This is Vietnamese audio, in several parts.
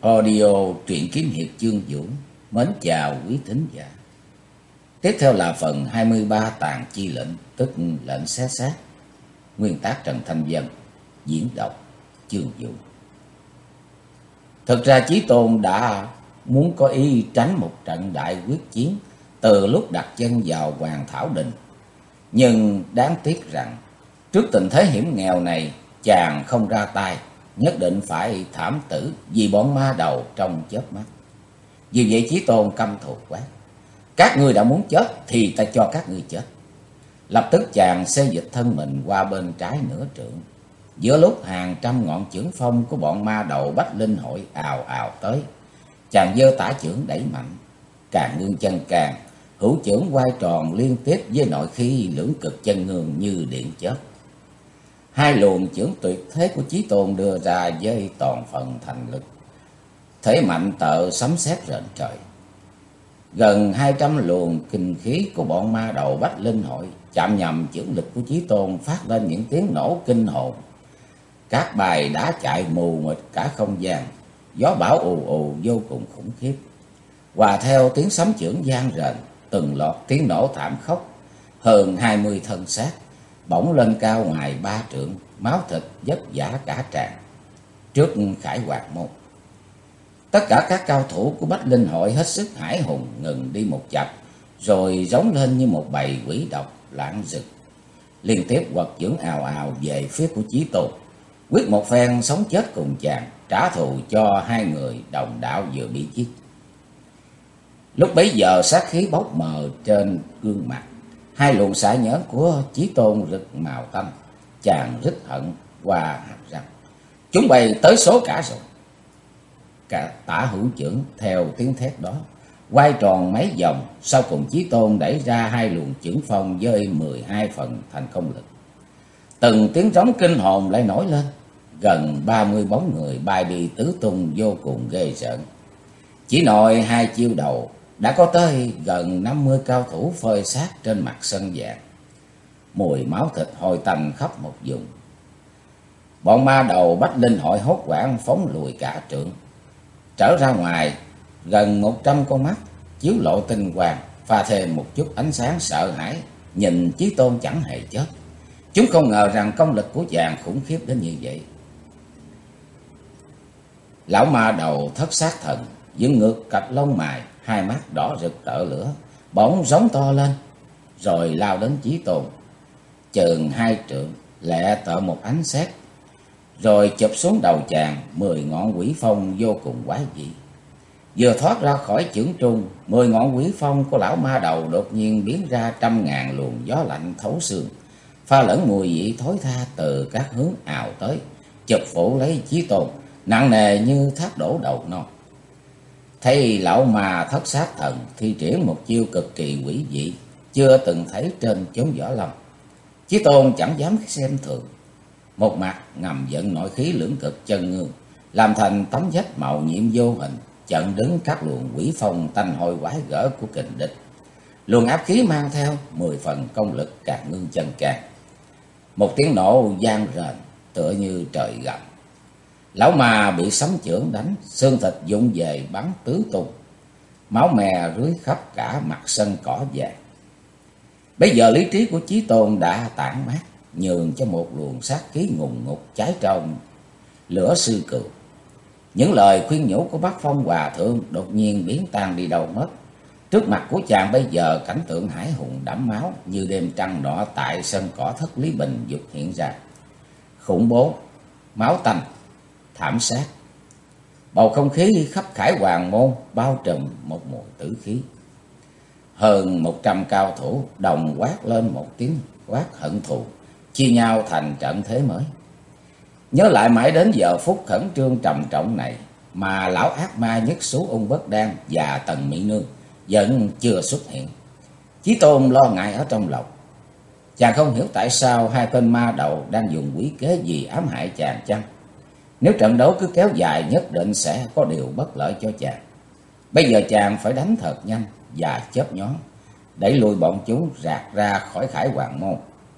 Audio truyện kiếm hiệp chương Vũ mến chào quý thính giả. Tiếp theo là phần 23 tàn chi lệnh, tức lệnh xé xác. Nguyên tác Trần Thanh Vân, diễn đọc chương Vũ. Thực ra Chí Tôn đã muốn có ý tránh một trận đại quyết chiến từ lúc đặt chân vào Hoàng Thảo Đình. Nhưng đáng tiếc rằng trước tình thế hiểm nghèo này, chàng không ra tay, nhất định phải thảm tử vì bọn ma đầu trong chớp mắt. Vì vậy Chí Tôn căm thù quát: các ngươi đã muốn chết thì ta cho các ngươi chết. Lập tức chàng xê dịch thân mình qua bên trái nửa trượng. Giữa lúc hàng trăm ngọn chưởng phong của bọn ma đầu Bách Linh Hội ào ào tới, chàng giơ tả chưởng đẩy mạnh, càng ngưng chân càng, hữu chưởng quay tròn liên tiếp với nội khí lưỡng cực chân ngương như điện chớp. Hai luồng chưởng tuyệt thế của Chí Tôn đưa ra với toàn phần thành lực, thế mạnh tợ sấm sét rền trời. Gần 200 luồng kinh khí của bọn ma đầu Bách Linh Hội chạm nhầm chưởng lực của Chí Tôn phát lên những tiếng nổ kinh hồn. Các bài đá chạy mù mịt cả không gian, gió bão ù ù vô cùng khủng khiếp. Hòa theo tiếng sấm chưởng vang rền, từng loạt tiếng nổ thảm khốc, hơn 20 thân xác bỗng lên cao ngoài 3 trượng, máu thịt vất vả cả tràn. Trước Khải Hoàn Môn, tất cả các cao thủ của Bách Linh Hội hết sức hãi hùng, ngừng đi một chập, rồi rống lên như một bầy quỷ độc lạng rực, liên tiếp quật chưởng ào ào về phía của Chí Tôn, quyết một phen sống chết cùng chàng, trả thù cho hai người đồng đạo vừa bị giết. Lúc bấy giờ sát khí bốc mờ trên gương mặt, hai luồng xạ nhẫn của Chí Tôn rực màu tâm. Chàng rít hận qua hàm răng: chúng bay tới số cả rồi. Cả tả hữu chưởng theo tiếng thét đó quay tròn mấy vòng, sau cùng Chí Tôn đẩy ra hai luồng chưởng phong với 12 phần thành công lực. Từng tiếng trống kinh hồn lại nổi lên, gần 30 bóng người bay đi tứ tung vô cùng ghê rợn. Chỉ nội hai chiêu đầu đã có tới gần 50 cao thủ phơi xác trên mặt sân vàng, mùi máu thịt hôi tanh khắp một vùng. Bọn ma đầu Bách Linh Hội hốt hoảng phóng lùi cả trượng, trở ra ngoài. Gần 100 con mắt chiếu lộ tinh quang, pha thêm một chút ánh sáng sợ hãi, nhìn Chí Tôn chẳng hề chớp. Chúng không ngờ rằng công lực của chàng khủng khiếp đến như vậy. Lão ma đầu Thất Sát Thần dựng ngược cặp lông mày, hai mắt đỏ rực tợ lửa, bỗng giống to lên, rồi lao đến Chí Tôn. Chừng 2 trượng, lẹ tợ một ánh sét, rồi chụp xuống đầu chàng 10 ngọn quỷ phong vô cùng quái dị. Vừa thoát ra khỏi chưởng trung, 10 ngọn quỷ phong của lão ma đầu đột nhiên biến ra trăm ngàn luồng gió lạnh thấu xương, pha lẫn mùi vị thối tha từ các hướng ào tới, chụp phủ lấy Chí Tôn nặng nề như thác đổ đầu non. Thấy lão ma Thất Sát Thần thi triển một chiêu cực kỳ quỷ dị, chưa từng thấy trên chốn võ lâm, Chí Tôn chẳng dám xem thường. Một mặt ngầm vận nội khí lưỡng cực chân ngương, làm thành tấm vách màu nhiệm vô hình, chặn đứng các luồng quỷ phong tanh hôi quái gở của kình địch. Luồng áp khí mang theo 10 phần công lực càng ngưng chân càng. Một tiếng nổ vang rền tựa như trời gầm. Lão ma bị sấm chưởng đánh, xương thịt vụng về bắn tứ tung, máu me rưới khắp cả mặt sân cỏ vàng. Bây giờ lý trí của Chí Tôn đã tản mát, nhường cho một luồng sát khí ngùng ngục cháy trong lửa sư cừu. Những lời khuyên nhủ của Bác Phong Hòa Thượng đột nhiên biến tan đi đâu mất. Trước mặt của chàng bây giờ cảnh tượng hải hùng đẫm máu như đêm trăng đỏ tại sân cỏ Thất Lý Bình dục hiện ra. Khủng bố, máu tanh, thảm sát. Bầu không khí khắp Khải Hoàn Môn bao trùm một mùi tử khí. Hơn 100 cao thủ đồng quát lên một tiếng quát hận thù, chia nhau thành trận thế mới. Nhớ lại mãi đến giờ phút khẩn trương trầm trọng này mà lão ác ma Nhất Xú Ung Bất Đan và Tần Mỹ Nương vẫn chưa xuất hiện, Chí Tôn lo ngại ở trong lòng. Chàng không hiểu tại sao hai tên ma đầu đang dùng quỷ kế gì ám hại chàng chăng? Nếu trận đấu cứ kéo dài nhất định sẽ có điều bất lợi cho chàng. Bây giờ chàng phải đánh thật nhanh và chớp nhoáng, đẩy lùi bọn chúng rạc ra khỏi Khải Hoàn Môn.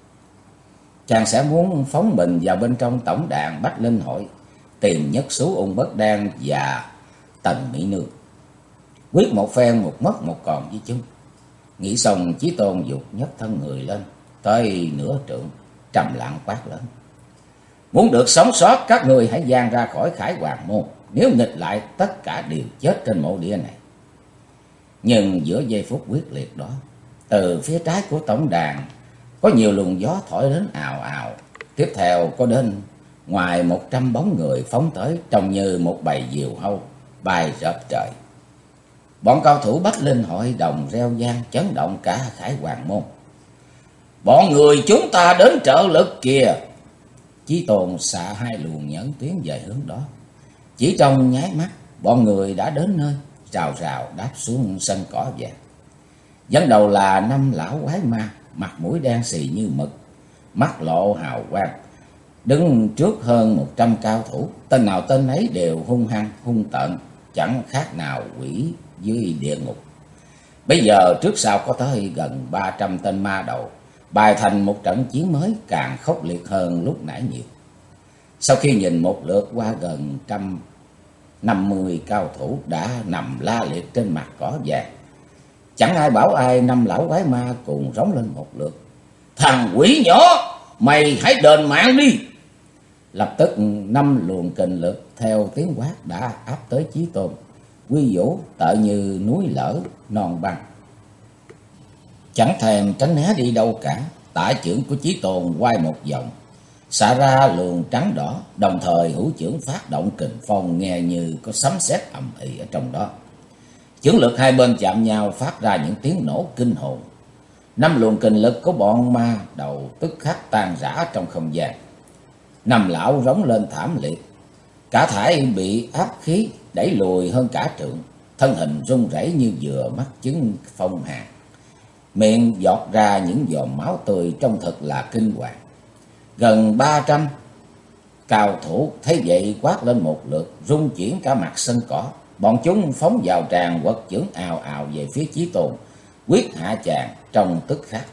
Chàng sẽ muốn phóng mình vào bên trong tổng đàn Bách Linh Hội, tìm Nhất Xú Ung Bất Đan và Tần Mỹ Nương. Quyết một phen một mất một còn với chúng. Nghĩ xong, Chí Tôn dục nhấc thân người lên tới nửa trượng, trầm lặng quát lớn: muốn được sống sót, các người hãy giang ra khỏi Khải Hoàn môn, nếu nghịch lại tất cả đều chết trên mộ địa này. Nhưng giữa giây phút quyết liệt đó, từ phía trái của tổng đàn có nhiều luồng gió thổi đến ào ào. Tiếp theo có đến ngoài 100 bóng người phóng tới, trông như một bầy diều hâu bay rợp trời. Bọn cao thủ Bách Linh hội đồng reo vang chấn động cả Khải Hoàn môn. Bọn người chúng ta đến trợ lực kìa! Chí Tôn xạ hai luồng nhẫn tiến về hướng đó. Chỉ trong nháy mắt, bọn người đã đến nơi, rào rào đáp xuống sân cỏ vàng. Dẫn đầu là 5 lão quái ma, mặt mũi đen xì như mực, mắt lộ hào quang, đứng trước hơn 100 cao thủ. Tên nào tên ấy đều hung hăng, hung tợn, chẳng khác nào quỷ dưới địa ngục. Bây giờ trước sau có tới gần 300 tên ma đầu, bài thành một trận chiến mới càng khốc liệt hơn lúc nãy nhiều. Sau khi nhìn một lượt qua gần 150 cao thủ đã nằm la liệt trên mặt cỏ vàng, chẳng ai bảo ai, 5 lão quái ma cùng rống lên một lượt: thằng quỷ nhỏ, mày hãy đền mạng đi! Lập tức 5 luồng kình lực theo tiếng quát đã áp tới Chí Tôn. Quy vũ tợ như núi lở non băng, chẳng thèm tránh né đi đâu cả. Tả chưởng của Chí Tôn quay một vòng, xả ra luồng trắng đỏ, đồng thời hữu chưởng phát động kình phong, nghe như có sấm sét ầm ĩ ở trong đó. Chưởng lực hai bên chạm nhau phát ra những tiếng nổ kinh hồn. 5 luồng kình lực của bọn ma đầu tức khắc tan rã trong không gian. 5 lão rống lên thảm liệt, cả thảy bị áp khí đẩy lùi hơn cả trượng, thân hình run rẩy như vừa mắc chứng phong hàn, miệng giọt ra những giọt máu tươi, trông thật là kinh hoàng. Gần 300 cao thủ thấy vậy quát lên một lượt, rung chuyển cả mặt sân cỏ. Bọn chúng phóng vào tràn quật chưởng ào ào về phía Chí Tôn, quyết hạ chàng trong tức khắc.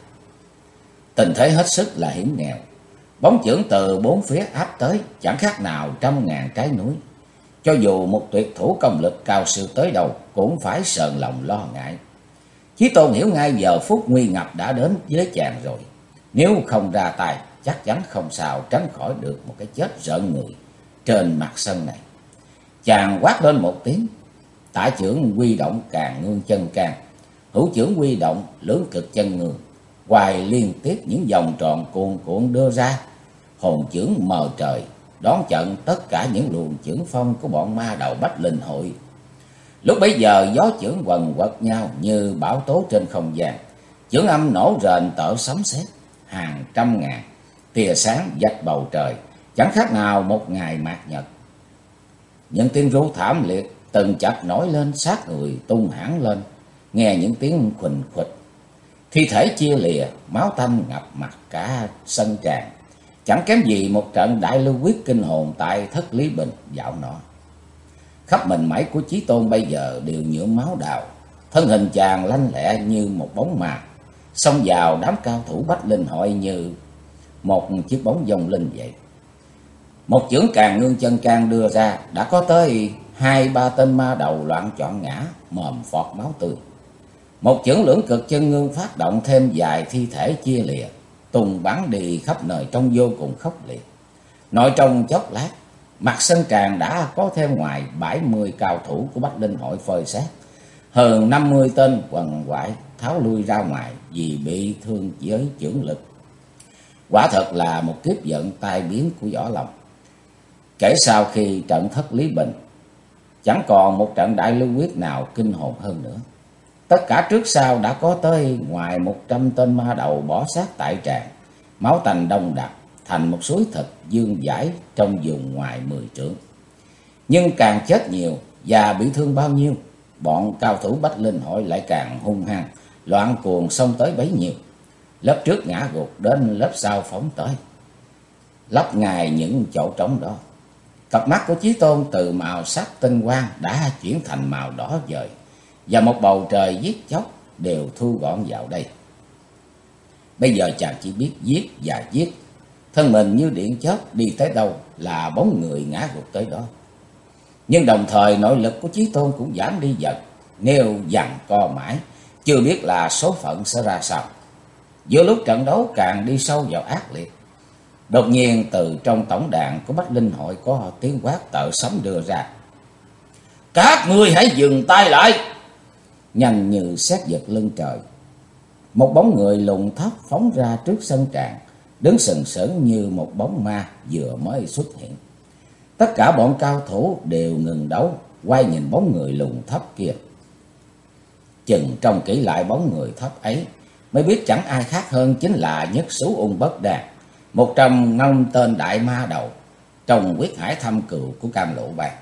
Tình thế hết sức là hiểm nghèo, bóng chưởng từ bốn phía áp tới, chẳng khác nào 100.000 trái núi. Cho dù một tuyệt thủ công lực cao siêu tới đâu cũng phải sờn lòng lo ngại. Chí Tôn hiểu ngay giờ phút nguy ngập đã đến với chàng rồi. Nếu không ra tay, chắc chắn không sao tránh khỏi được một cái chết rợn người trên mặt sân này. Chàng quát lên một tiếng, tả chưởng huy động Càng Ngương Chân Can, hữu chưởng huy động Lưỡng Cực Chân Ngương, hoài liên tiếp những vòng tròn cuồn cuộn đưa ra. Hồn chưởng mờ trời đón trận tất cả những luồng chưởng phong của bọn ma đầu Bách Linh hội. Lúc bấy giờ gió chưởng quần quật nhau như bão tố trên không gian, chưởng âm nổ rền tở sấm sét, hàng trăm ngàn tia sáng vạch bầu trời, chẳng khác nào một ngày mạt nhật. Những tiếng ru thảm liệt từng chập nổi lên sát người tung hẳn lên, nghe những tiếng khuỳnh khuỵch, thi thể chia lìa, máu tanh ngập mặt cả sân tràn, chẳng kém gì một trận đại lưu quyết kinh hồn tại Thất Lý Bình dạo nọ. Khắp mình mẩy của Chí Tôn bây giờ đều nhuộm máu đào, thân hình chàng lanh lẹ như một bóng ma, xông vào đám cao thủ Bách Linh hội như một chiếc bóng dông linh vậy. Một chưởng Càng Ngương Chân Can đưa ra, đã có tới 2-3 tên ma đầu loạn trọn ngã, mồm phọt máu tươi. Một chưởng Lưỡng Cực Chân Ngương phát động, thêm vài thi thể chia lìa, tung bắn đi khắp nơi trông vô cùng khốc liệt. Nội trong chốc lát, mặt sân tràn đã có thêm ngoài 70 cao thủ của Bách Linh hội phơi xác, hơn 50 tên quần quại tháo lui ra ngoài vì bị thương với chưởng lực. Quả thật là một kiếp vận tai biến của Võ Lâm. Kể sau khi trận Thất Lý Bình, chẳng còn một trận đại lưu quyết nào kinh hồn hơn nữa. Tất cả trước sau đã có tới ngoài 100 tên ma đầu bỏ xác tại tràng, máu tanh đông đặc thành một suối thịt dương dãi trong vùng ngoài 10 trượng. Nhưng càng chết nhiều và bị thương bao nhiêu, bọn cao thủ Bách Linh hội lại càng hung hăng, loạn cuồng xông tới bấy nhiêu. Lớp trước ngã gục đến lớp sau phóng tới, lấp ngài những chỗ trống đó. Cặp mắt của Chí Tôn từ màu sắc tinh quang đã chuyển thành màu đỏ vời, và một bầu trời giết chóc đều thu gọn vào đây. Bây giờ chàng chỉ biết giết và giết, thân mình như điện chớp đi tới đâu là bóng người ngã gục tới đó. Nhưng đồng thời nội lực của Chí Tôn cũng giảm đi dần. Nếu giằng co mãi, chưa biết là số phận sẽ ra sao. Giữa lúc trận đấu càng đi sâu vào ác liệt, đột nhiên từ trong tổng đàn của Bách Linh Hội có tiếng quát tợ sấm đưa ra: "Các ngươi hãy dừng tay lại!" Nhanh như sét giật lưng trời, một bóng người lùn thấp phóng ra trước sân tràng, đứng sừng sững như một bóng ma vừa mới xuất hiện. Tất cả bọn cao thủ đều ngừng đấu, quay nhìn bóng người lùn thấp kia. Chừng trông kỹ lại bóng người thấp ấy, mới biết chẳng ai khác hơn chính là Nhất Xú Ung Bất Đàn, một trong 5 tên đại ma đầu trong Quyết Hải Thâm Cừu của Cam Lộ Bang.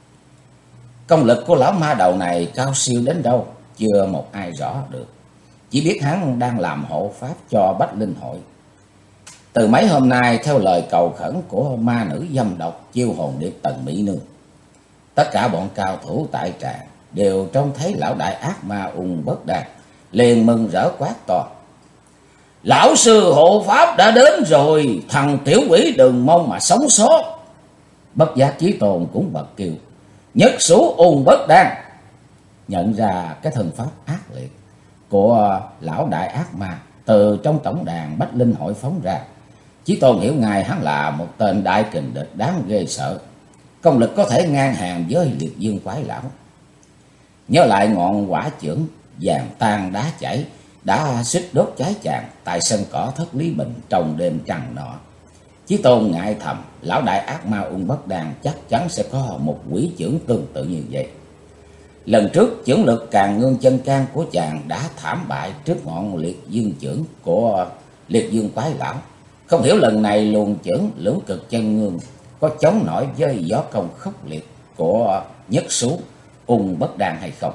Công lực của lão ma đầu này cao siêu đến đâu chưa một ai rõ được, chỉ biết hắn đang làm hộ pháp cho Bách Linh Hội. Từ mấy hôm nay, theo lời cầu khẩn của ma nữ dâm độc Chiêu Hồn Điệp Tần Mỹ Nương, tất cả bọn cao thủ tại tràng đều trông thấy lão đại ác ma Ung Bất Đàn, liền mừng rỡ quát to: "Lão sư hộ pháp đã đến rồi, thằng tiểu quỷ đừng mong mà sống sót!" Bất giác Chí Tôn cũng bật kêu: "Nhất Xú Ung Bất Đàn!" Nhận ra cái thân pháp ác liệt của lão đại ác ma từ trong tổng đàn Bách Linh Hội phóng ra, Chí Tôn hiểu ngay hắn là một tên đại kình địch đáng ghê sợ, công lực có thể ngang hàng với Liệt Dương Quái Lão. Nhớ lại ngọn quả chưởng vàng tan đá chảy đã suýt đốt cháy chàng tại sân cỏ Thất Lý Bình trong đêm trăng nọ, Chí Tôn ngại thầm lão đại ác ma Ung Bất Đàn chắc chắn sẽ có một quỷ chưởng tương tự như vậy. Lần trước chưởng lực Càn Ngương Chân Can của chàng đã thảm bại trước ngọn Liệt Dương chưởng của Liệt Dương Quái Lão, không hiểu lần này luồng chưởng Lưỡng Cực Chân Ngương có chống nổi với gió công khốc liệt của Nhất Xú Ung Bất Đàn hay không.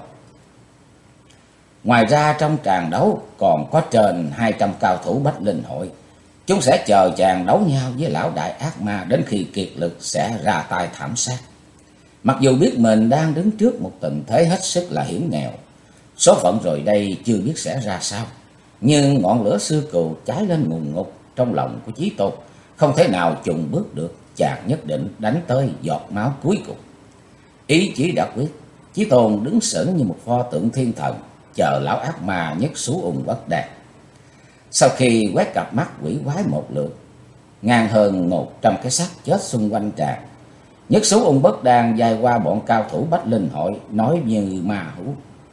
Ngoài ra trong tràng đấu còn có trên 200 cao thủ Bách Linh Hội, chúng sẽ chờ chàng đấu nhau với lão đại ác ma đến khi kiệt lực sẽ ra tay thảm sát. Mặc dù biết mình đang đứng trước một tình thế hết sức là hiểm nghèo, số phận rồi đây chưa biết sẽ ra sao, nhưng ngọn lửa xưa cừu cháy lên ngùn ngụt trong lòng của Chí Tôn, không thể nào chùn bước được, chàng nhất định đánh tới giọt máu cuối cùng. Ý chí đã quyết, Chí Tôn đứng sững như một pho tượng thiên thần, chờ lão ác ma Nhất Xú Ung Bất Đàn. Sau khi quét cặp mắt quỷ quái một lượt, ngang hơn 100 cái xác chết xung quanh tràng, Nhất Xú Ung Bất Đàn dài qua bọn cao thủ Bách Linh Hội, nói như ma hú: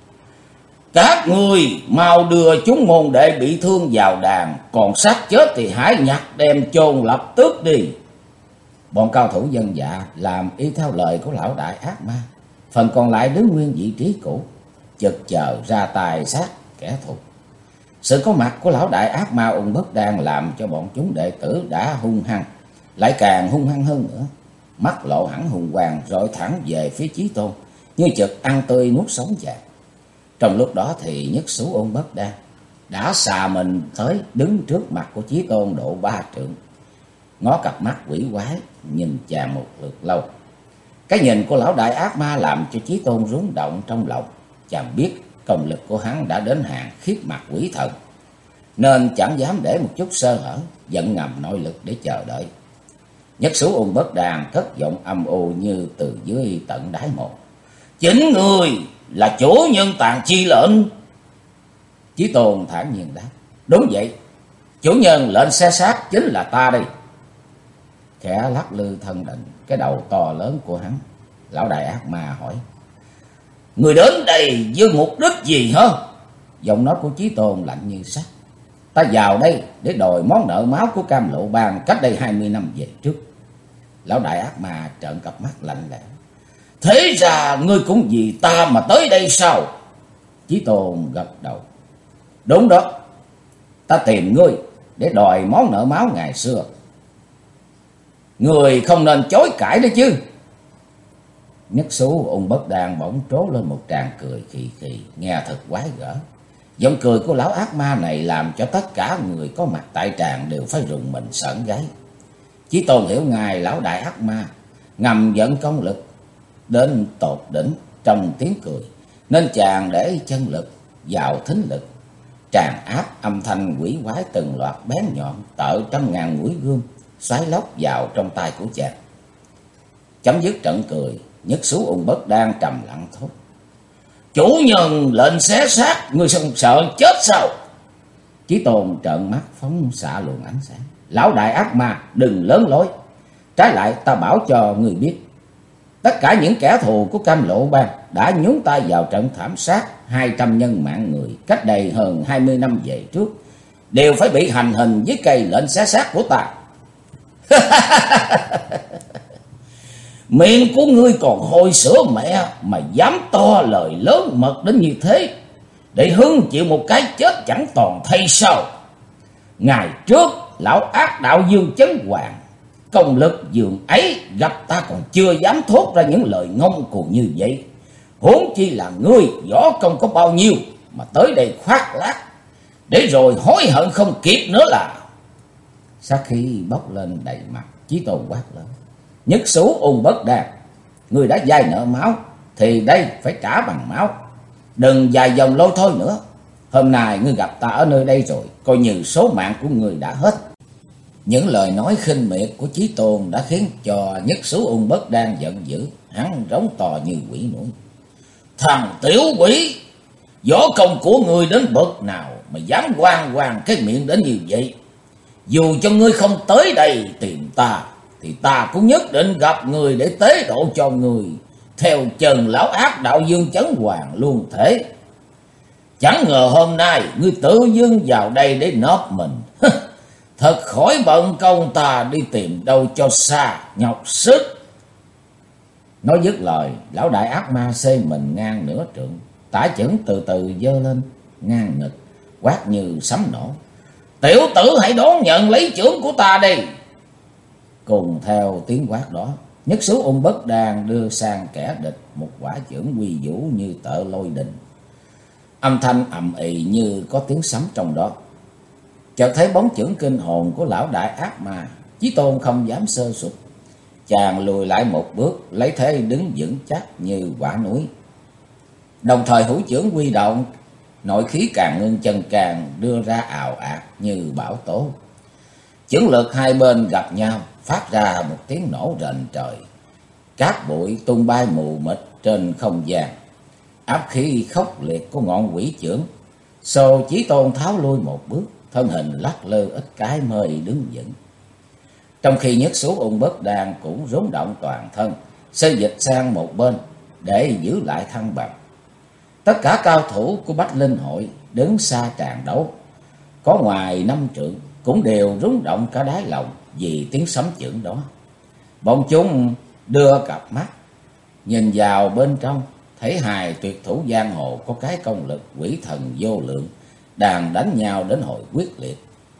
"Các ngươi mau đưa chúng môn đệ bị thương vào đàn, còn xác chết thì hãy nhặt đem chôn lập tức đi." Bọn cao thủ dân dạ làm y theo lời của lão đại ác ma, phần còn lại đứng nguyên vị trí cũ, chực chờ ra tài sát kẻ thù. Sự có mặt của lão đại ác ma Ung Bất Đàn làm cho bọn chúng đệ tử đã hung hăng, lại càng hung hăng hơn nữa, mắt lộ hẳn hùng quang rọi thẳng về phía Chí Tôn, như chực ăn tươi nuốt sống vậy. Trong lúc đó thì Nhất Xú Ung Bất Đàn đã xà mình tới đứng trước mặt của Chí Tôn độ 3 trượng, ngó cặp mắt quỷ quái nhìn chàng một lượt lâu. Cái nhìn của lão đại ác ma làm cho Chí Tôn rúng động trong lòng. Chàng biết công lực của hắn đã đến hàng khiếp mặt quỷ thần, nên chẳng dám để một chút sơ hở, vận ngầm nội lực để chờ đợi. Nhất Xú Ung Bất Đàn cất giọng âm u như từ dưới tận đáy mộ: "Chính ngươi là chủ nhân tàn chi lệnh?" Chí Tôn thản nhiên đáp: "Đúng vậy, chủ nhân lệnh xe sát chính là ta đây." Khẽ lắc lư thân định cái đầu to lớn của hắn, lão đại ác ma hỏi: "Người đến đây với mục đích gì hả?" Giọng nói của Chí Tôn lạnh như sắt: "Ta vào đây để đòi món nợ máu của Cam Lộ Bang cách đây 20 năm về trước." Lão đại ác ma trợn cặp mắt lạnh lẽo: "Thế ra ngươi cũng vì ta mà tới đây sao?" Chí Tôn gật đầu: "Đúng đó, ta tìm ngươi để đòi món nợ máu ngày xưa. Ngươi không nên chối cãi đấy chứ." Nhất Xú Ung Bất Đàn bỗng trố lên một tràng cười khì khì, nghe thật quái gở. Giọng cười của lão ác ma này làm cho tất cả người có mặt tại tràng đều phải rùng mình sởn gáy. Chí Tôn hiểu ngài lão đại ác ma ngầm dẫn công lực đến tột đỉnh trong tiếng cười, nên chàng để chân lực vào thính lực, tràn áp âm thanh quỷ quái từng loạt bén nhọn tợ trăm ngàn mũi gươm xoáy lóc vào trong tay của chàng. Chấm dứt trận cười, Nhất Xú Ung Bất đang trầm lặng thốt: "Chủ nhân lệnh xé xác, ngươi không sợ chết sao?" Chí Tôn trợn mắt phóng xạ luồng ánh sáng: "Lão đại ác ma, đừng lớn lối. Trái lại ta bảo cho ngươi biết, tất cả những kẻ thù của Cam Lộ Bang đã nhúng tay vào trận thảm sát 200 nhân mạng người cách đây hơn 20 năm về trước, đều phải bị hành hình với cây lệnh xé xác của ta." "Miệng của ngươi còn hôi sữa mẹ mà dám to lời lớn mật đến như thế, để hứng chịu một cái chết chẳng toàn thây sao? Ngày trước lão ác đạo Dương Chấn Hoàng công lực dường ấy, gặp ta còn chưa dám thốt ra những lời ngông cuồng như vậy, huống chi là ngươi võ công có bao nhiêu mà tới đây khoác lác, để rồi hối hận không kịp nữa là." Sát khí bốc lên đầy mặt, Chí Tôn quát lớn: "Nhất Xú Ung Bất Đan, ngươi đã vay nợ máu thì đây phải trả bằng máu, đừng dài dòng lôi thôi nữa. Hôm nay ngươi gặp ta ở nơi đây rồi, coi như số mạng của ngươi đã hết." Những lời nói khinh miệt của Chí Tôn đã khiến cho Nhất Xú Ung Bất Đan giận dữ, hắn rống to như quỷ núi: "Thằng tiểu quỷ, võ công của ngươi đến bậc nào mà dám oan oan cái miệng đến như vậy? Dù cho ngươi không tới đây tìm ta, thì ta cũng nhất định gặp người để tế độ cho người, theo chân lão ác đạo Dương Chấn Hoàng luôn thế. Chẳng ngờ hôm nay ngươi tự dưng vào đây để nóp mình. Thật khỏi bận công ta đi tìm đâu cho xa, nhọc sức." Nói dứt lời, lão đại ác ma xê mình ngang nửa trượng, tả chưởng từ từ giơ lên ngang ngực, quát như sấm nổ: "Tiểu tử hãy đón nhận lấy chưởng của ta đi!" Cùng theo tiếng quát đó, Nhất Xú Ung Bất Đan đưa sang kẻ địch một quả chưởng quy vũ như tợ lôi đình. Âm thanh ầm ĩ như có tiếng sấm trong đó. Chợt thấy bóng chưởng kinh hồn của lão đại ác ma, Chí Tôn không dám sơ suất. Chàng lùi lại một bước, lấy thế đứng vững chắc như quả núi. Đồng thời hữu chưởng quy động, nội khí càng ngưng chân càng đưa ra ào ạt như bão tố. Chưởng lực hai bên gặp nhau, phát ra một tiếng nổ rền trời. Cát bụi tung bay mù mịt trên không gian. Áp khí khốc liệt của ngọn quỷ chưởng xô Chí Tôn tháo lui một bước, thân hình lắc lư ít cái mới đứng vững. Trong khi Nhất Xú Ung Bất Đan cũng rúng động toàn thân, xê dịch sang một bên để giữ lại thăng bằng. Tất cả cao thủ của Bách Linh Hội đứng xa tràn đấu, có ngoài 5 trượng, cũng đều rúng động cả đáy lòng vì tiếng sấm chưởng đó. Bọn chúng đưa cặp mắt nhìn vào bên trong, thấy hai tuyệt thủ giang hồ có cái công lực quỷ thần vô lượng đang đánh nhau đến hồi quyết liệt.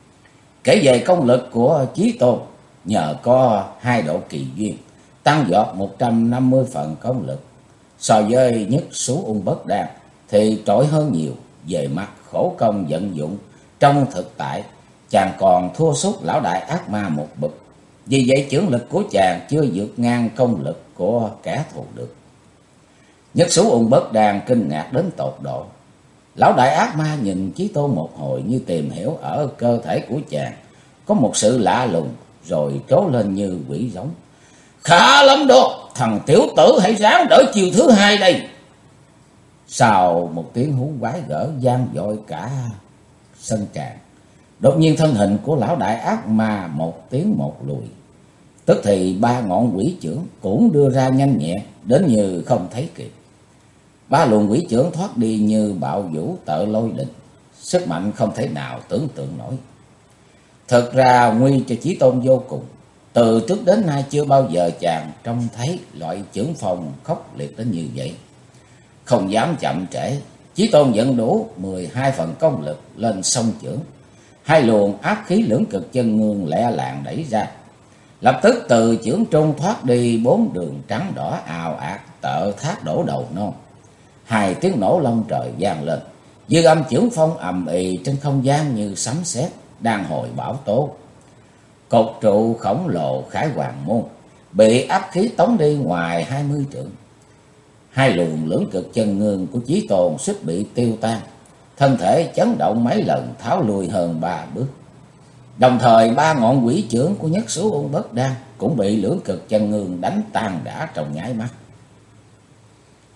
Kể về công lực của Chí Tôn, nhờ có hai độ kỳ duyên, tăng vọt 150 phần công lực. So với Nhất Xú Ung Bất Đan thì trội hơn nhiều. Về mặt khổ công vận dụng, trong thực tại chàng còn thua sút lão đại ác ma một bậc. Vì vậy chưởng lực của chàng chưa vượt ngang công lực của kẻ thù được. Nhất Xú Ung Bất Đan kinh ngạc đến tột độ. Lão đại ác ma nhìn Chí Tôn một hồi như tìm hiểu ở cơ thể của chàng có một sự lạ lùng, rồi trố lên như quỷ giống: "Khá lắm đó, thằng tiểu tử hãy ráng đỡ chiều thứ hai đây." Sau một tiếng hú quái gở vang dội cả sân tràng, đột nhiên thân hình của lão đại ác ma một tiến một lùi. Tức thì ba ngọn quỷ chưởng cũng đưa ra nhanh nhẹ đến như không thấy kịp. Ba luồng quỷ chưởng thoát đi như bạo vũ tợ lôi đình, sức mạnh không thể nào tưởng tượng nổi. Thật ra nguy cho Chí Tôn vô cùng. Từ trước đến nay chưa bao giờ chàng trông thấy loại chưởng phòng khốc liệt đến như vậy. Không dám chậm trễ, Chí Tôn dẫn đủ 12 phần công lực lên song chưởng. Hai luồng áp khí lưỡng cực chân ngương lẹ làng đẩy ra. Lập tức từ chưởng trung thoát đi 4 đường trắng đỏ ào ạt tợ thác đổ đầu non. Hai tiếng nổ long trời vang lên, dư âm chưởng phong ầm ĩ trên không gian như sấm sét đang hồi bão tố. Cột trụ khổng lồ Khải Hoàng Môn bị áp khí tống đi ngoài 20 trượng. Hai luồng lưỡng cực chân ngương của Chí Tôn suýt bị tiêu tan, thân thể chấn động mấy lần tháo lui hơn 3 bước. Đồng thời ba ngọn quỷ chưởng của Nhất Xú Ung Bất Đan cũng bị lưỡng cực chân ngương đánh tan rã trong nháy mắt.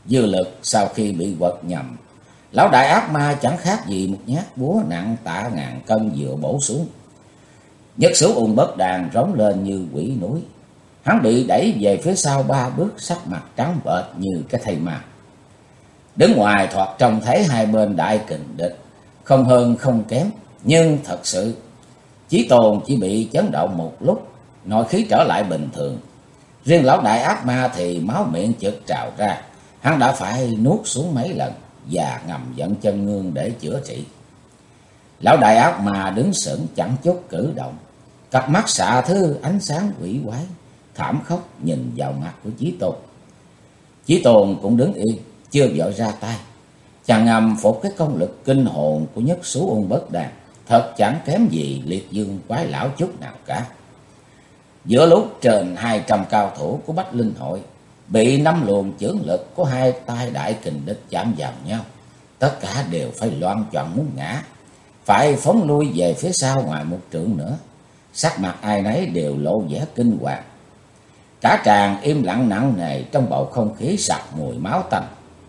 dư lực sau khi bị quật nhầm. Lão đại ác ma chẳng khác gì một nhát búa nặng tạ ngàn cân vừa bổ xuống. Nhất Xú Ung Bất Đàn rống lên như quỷ núi. Hắn bị đẩy về phía sau 3 bước, sắc mặt trắng bệch như cái thây ma. Đứng ngoài thoạt trông thấy hai bên đại kình địch, không hơn không kém, nhưng thật sự Chí Tôn chỉ bị chấn động một lúc, nội khí trở lại bình thường. Riêng lão đại ác ma thì máu miệng chợt trào ra, hắn đã phải nuốt xuống mấy lần và ngầm dẫn chân ngương để chữa trị. Lão đại ác ma đứng sững chẳng chút cử động, cặp mắt xạ thứ ánh sáng quỷ quái, thảm khốc nhìn vào mặt của Chí Tôn. Chí Tôn cũng đứng yên, chưa vội ra tay. Chàng ngầm phục cái công lực kinh hồn của Nhất Xú Ung Bất Đàn, thật chẳng kém gì liệt dương quái lão chút nào cả. Giữa lúc trên 200 cao thủ của Bách Linh Hội bị 5 luồng chưởng lực của hai tay đại kình địch chạm vào nhau, tất cả đều phải loạng choạng muốn ngã, phải phóng lui về phía sau ngoài 1 trượng nữa. Sắc mặt ai nấy đều lộ vẻ kinh hoàng. Cả tràng im lặng nặng nề trong bầu không khí sặc mùi máu tanh.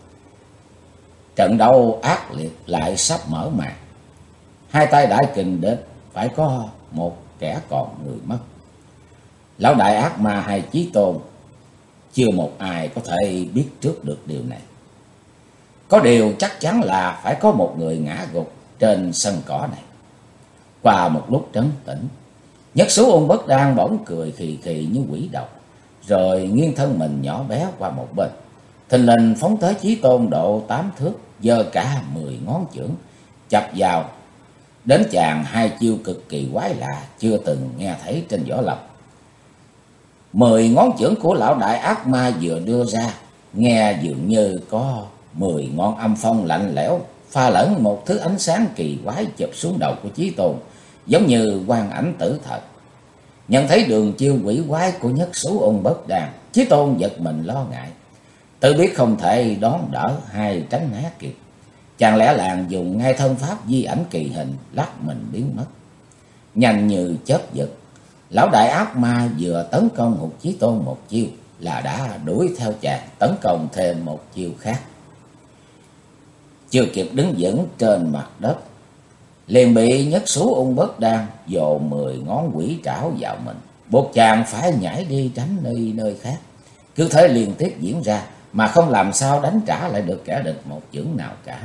Trận đấu ác liệt lại sắp mở màn. Hai tay đại kình địch phải có một kẻ còn người mất. Lão đại ác ma hay Chí Tôn, chưa một ai có thể biết trước được điều này. Có điều chắc chắn là phải có một người ngã gục trên sân cỏ này. Qua một lúc trấn tĩnh, Nhất Xú Ung Bất Đan bỗng cười khì khì như quỷ độc, rồi nghiêng thân mình nhỏ bé qua một bên, thình lình phóng tới Chí Tôn độ 8 thước, giơ cả 10 ngón chưởng chập vào đến chàng hai chiêu cực kỳ quái lạ chưa từng nghe thấy trên võ lâm. 10 ngón chưởng của lão đại ác ma vừa đưa ra, nghe dường như có 10 ngọn âm phong lạnh lẽo pha lẫn một thứ ánh sáng kỳ quái chụp xuống đầu của Chí Tôn, giống như quang ảnh tử thần. Nhận thấy đường chiêu quỷ quái của Nhất Xú Ung Bất Đàn, Chí Tôn giật mình lo ngại, tự biết không thể đón đỡ hay tránh né kịp. Chàng lẽ làng dùng ngay thân pháp di ảnh kỳ hình lắc mình biến mất. Nhanh như chớp giật, lão đại ác ma vừa tấn công một Chí Tôn một chiêu là đã đuổi theo chàng tấn công thêm một chiêu khác. Chưa kịp đứng vững trên mặt đất, liền bị Nhất Xú Ung Bất Đan dồn 10 ngón quỷ trảo vào mình, buộc chàng phải nhảy đi tránh nơi khác. Cứ thế liên tiếp diễn ra mà không làm sao đánh trả lại được kẻ địch một chưởng nào cả.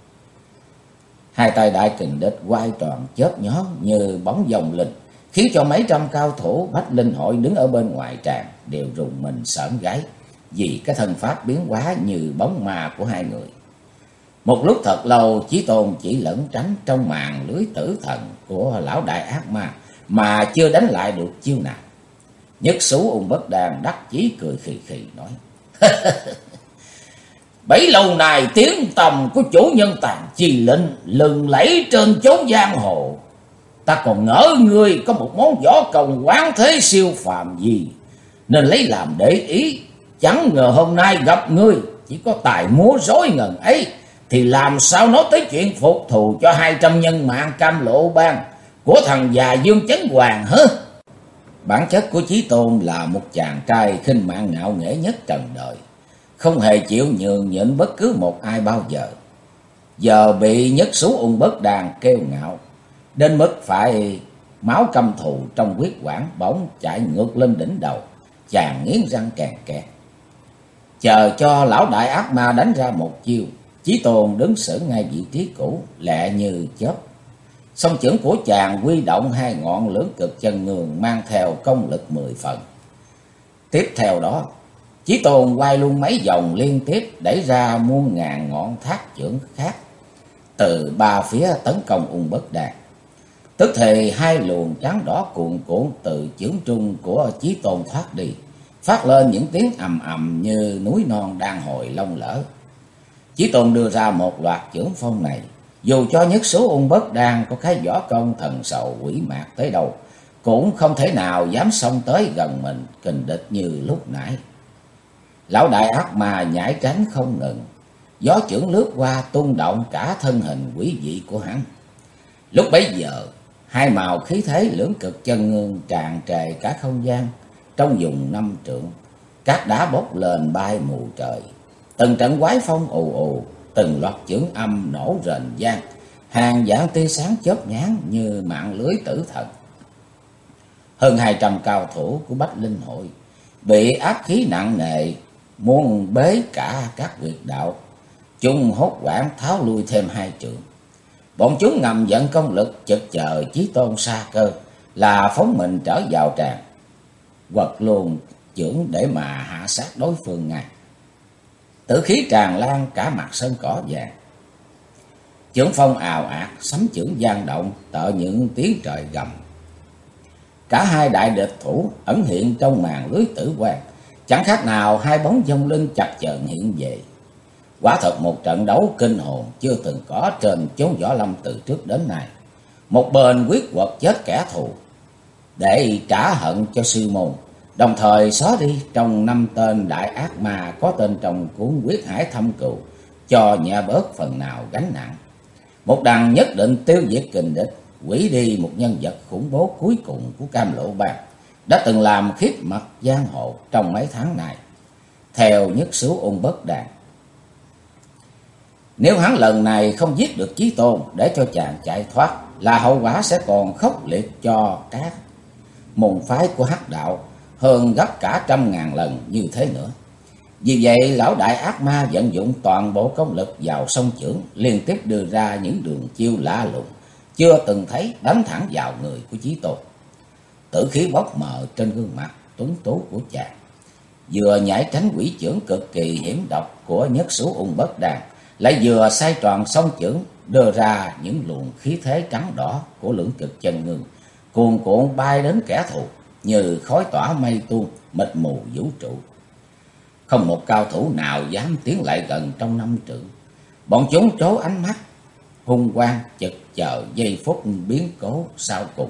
Hai tay đại kình địch quay tròn chớp nhó như bóng dòng linh, khiến cho mấy trăm cao thủ Bách Linh Hội đứng ở bên ngoài tràng đều rùng mình sởn gáy, vì cái thân pháp biến hóa như bóng ma của hai người. Một lúc thật lâu, Chí Tôn chỉ lẩn tránh trong màn lưới tử thần của lão đại ác ma mà chưa đánh lại được chiêu nào. Nhất Xú Ung Bất Đàn đắc chí cười khì khì nói: bấy lâu nay tiếng tầm của chủ nhân Tàn Chi Lệnh lừng lẫy trên chốn giang hồ, ta còn ngỡ ngươi có một món võ công quán thế siêu phàm gì, nên lấy làm để ý. Chẳng ngờ hôm nay gặp ngươi chỉ có tài múa rối ngần ấy, thì làm sao nói tới chuyện phục thù cho 200 nhân mạng Cam Lộ Bang của thằng già Dương Chấn Hoàng hả? Bản chất của Chí Tôn là một chàng trai khinh mạng ngạo nghễ nhất trần đời, không hề chịu nhường nhịn bất cứ một ai bao giờ. Giờ bị Nhất Xú Ung Bất Đàn kêu ngạo đến mức phải máu căm thù trong huyết quản bỗng chạy ngược lên đỉnh đầu, chàng nghiến răng kèn kẹt. Chờ cho lão đại ác ma đánh ra một chiêu, Chí Tôn đứng sững ngay vị trí cũ, lẹ như chớp. Song chưởng của chàng huy động 2 ngọn lưỡng cực chân ngường mang theo công lực 10 phần. Tiếp theo đó, Chí Tôn quay luôn mấy vòng liên tiếp, đẩy ra muôn ngàn ngọn thác chưởng khác từ 3 phía tấn công Ung Bất Đàn. Tức thì 2 luồng trắng đỏ cuồn cuộn từ chưởng trung của Chí Tôn thoát đi, phát lên những tiếng ầm ầm như núi non đang hồi long lỡ. Chí Tôn đưa ra một loạt chưởng phong này, dù cho Nhất Xú Ung Bất Đan có cái võ công thần sầu quỷ mạc tới đâu, cũng không thể nào dám xông tới gần mình kình địch như lúc nãy. Lão đại ác ma nhảy tránh không ngừng, gió chưởng lướt qua tung động cả thân hình quỷ dị của hắn. Lúc bấy giờ, 2 màu khí thế lưỡng cực chân ngương tràn trề cả không gian. Trong vùng 5 trượng, cát đá bốc lên bay mù trời. Từng trận quái phong ù ù, từng loạt chưởng âm nổ rền vang, hàng vạn tia sáng chớp nhoáng như mạng lưới tử thần. Hơn 200 cao thủ của Bách Linh hội bị áp khí nặng nề, muốn bế cả các huyệt đạo. Chúng hốt hoảng tháo lui thêm 2 trượng. Bọn chúng ngầm dẫn công lực chực chờ Chí Tôn sa cơ là phóng mình trở vào tràng, quật luôn chưởng để mà hạ sát đối phương ngay. Tử khí tràn lan cả mặt sân cỏ vàng. Chưởng phong ào ạt, sấm chưởng vang động, tợ những tiếng trời gầm. Cả hai đại địch thủ ẩn hiện trong màn lưới tử quang, chẳng khác nào hai bóng vong linh chập chờn hiện về. Quả thật một trận đấu kinh hồn chưa từng có trên chốn võ lâm từ trước đến nay. Một bên quyết quật chết kẻ thù để trả hận cho sư môn, đồng thời xóa đi trong 5 tên đại ác ma có tên trong cuốn Quyết Hải Thâm Cừu, cho nhẹ bớt phần nào gánh nặng. Một đằng nhất định tiêu diệt kình địch, hủy đi một nhân vật khủng bố cuối cùng của Cam Lộ Bang, đã từng làm khiếp mặt giang hồ trong mấy tháng này. Theo Nhất Xú Ung Bất Đàn, nếu hắn lần này không giết được Chí Tôn để cho chàng chạy thoát, là hậu quả sẽ còn khốc liệt cho các môn phái của Hắc đạo hơn gấp cả 100.000 lần như thế nữa. Vì vậy lão đại ác ma vận dụng toàn bộ công lực vào song chưởng, liên tiếp đưa ra những đường chiêu lạ lùng chưa từng thấy, đánh thẳng vào người của Chí Tôn. Tử khí bốc mờ trên gương mặt tuấn tú của chàng, vừa nhảy tránh quỷ chưởng cực kỳ hiểm độc của Nhất Xú Ung Bất Đàn, lại vừa sai tròn song chưởng đưa ra những luồng khí thế trắng đỏ của lưỡng cực chân ngưng, cuồn cuộn bay đến kẻ thù như khói tỏa mây tuôn, mịt mù vũ trụ. Không một cao thủ nào dám tiến lại gần trong 5 trượng. Bọn chúng trố ánh mắt hung quang, chực chờ giây phút biến cố sau cùng.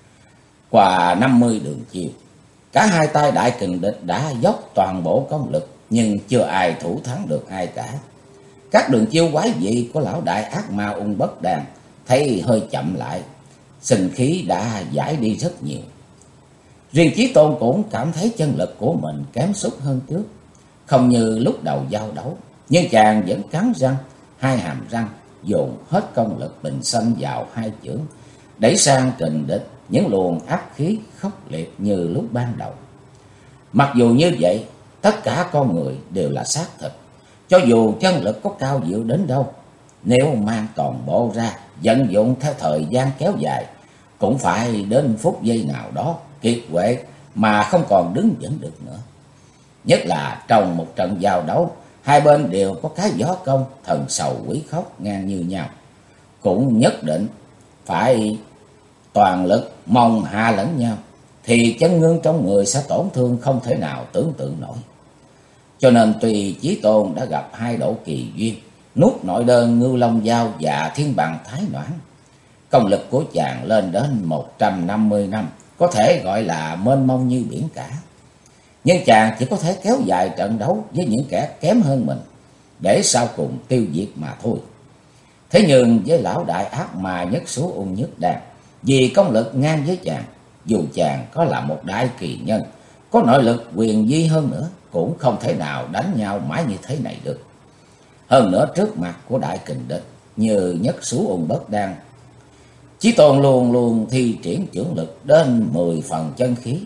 Qua 50 đường chiêu, cả hai tay đại kình địch đã dốc toàn bộ công lực, nhưng chưa ai thủ thắng được ai cả. Các đường chiêu quái dị của lão đại ác ma Ung Bất Đàn thấy hơi chậm lại, sinh khí đã giải đi rất nhiều. Riêng Chí Tôn cũng cảm thấy chân lực của mình kém sút hơn trước, không như lúc đầu giao đấu, nhưng chàng vẫn cắn răng, hai hàm răng dồn hết công lực bình sinh vào 2 chưởng, đẩy sang kình địch những luồng áp khí khốc liệt như lúc ban đầu. Mặc dù như vậy, tất cả con người đều là xác thịt, cho dù chân lực có cao diệu đến đâu, nếu mang toàn bộ ra vận dụng theo thời gian kéo dài, cũng phải đến phút giây nào đó kiệt quệ mà không còn đứng vững được nữa. Nhất là trong một trận giao đấu, hai bên đều có cái võ công thần sầu quỷ khóc ngang như nhau, cũng nhất định phải toàn lực mong hạ lẫn nhau, thì chân ngưng trong người sẽ tổn thương không thể nào tưởng tượng nổi. Cho nên tuy Chí Tôn đã gặp 2 độ kỳ duyên, nuốt nội đơn Ngưu Long Giao và Thiên Bằng Thái Noãn, công lực của chàng lên đến 150 năm, có thể gọi là mênh mông như biển cả. Nhưng chàng chỉ có thể kéo dài trận đấu với những kẻ kém hơn mình, để sau cùng tiêu diệt mà thôi. Thế nhưng với lão đại ác ma Nhất Xú Ung Nhất Đàn, vì công lực ngang với chàng, dù chàng có là một đại kỳ nhân, có nội lực quyền di hơn nữa, cũng không thể nào đánh nhau mãi như thế này được. Hơn nữa trước mặt của đại kình địch như Nhất Xú Ung Bất Đàn, Chí Tôn luôn luôn thi triển chưởng lực đến 10 phần chân khí.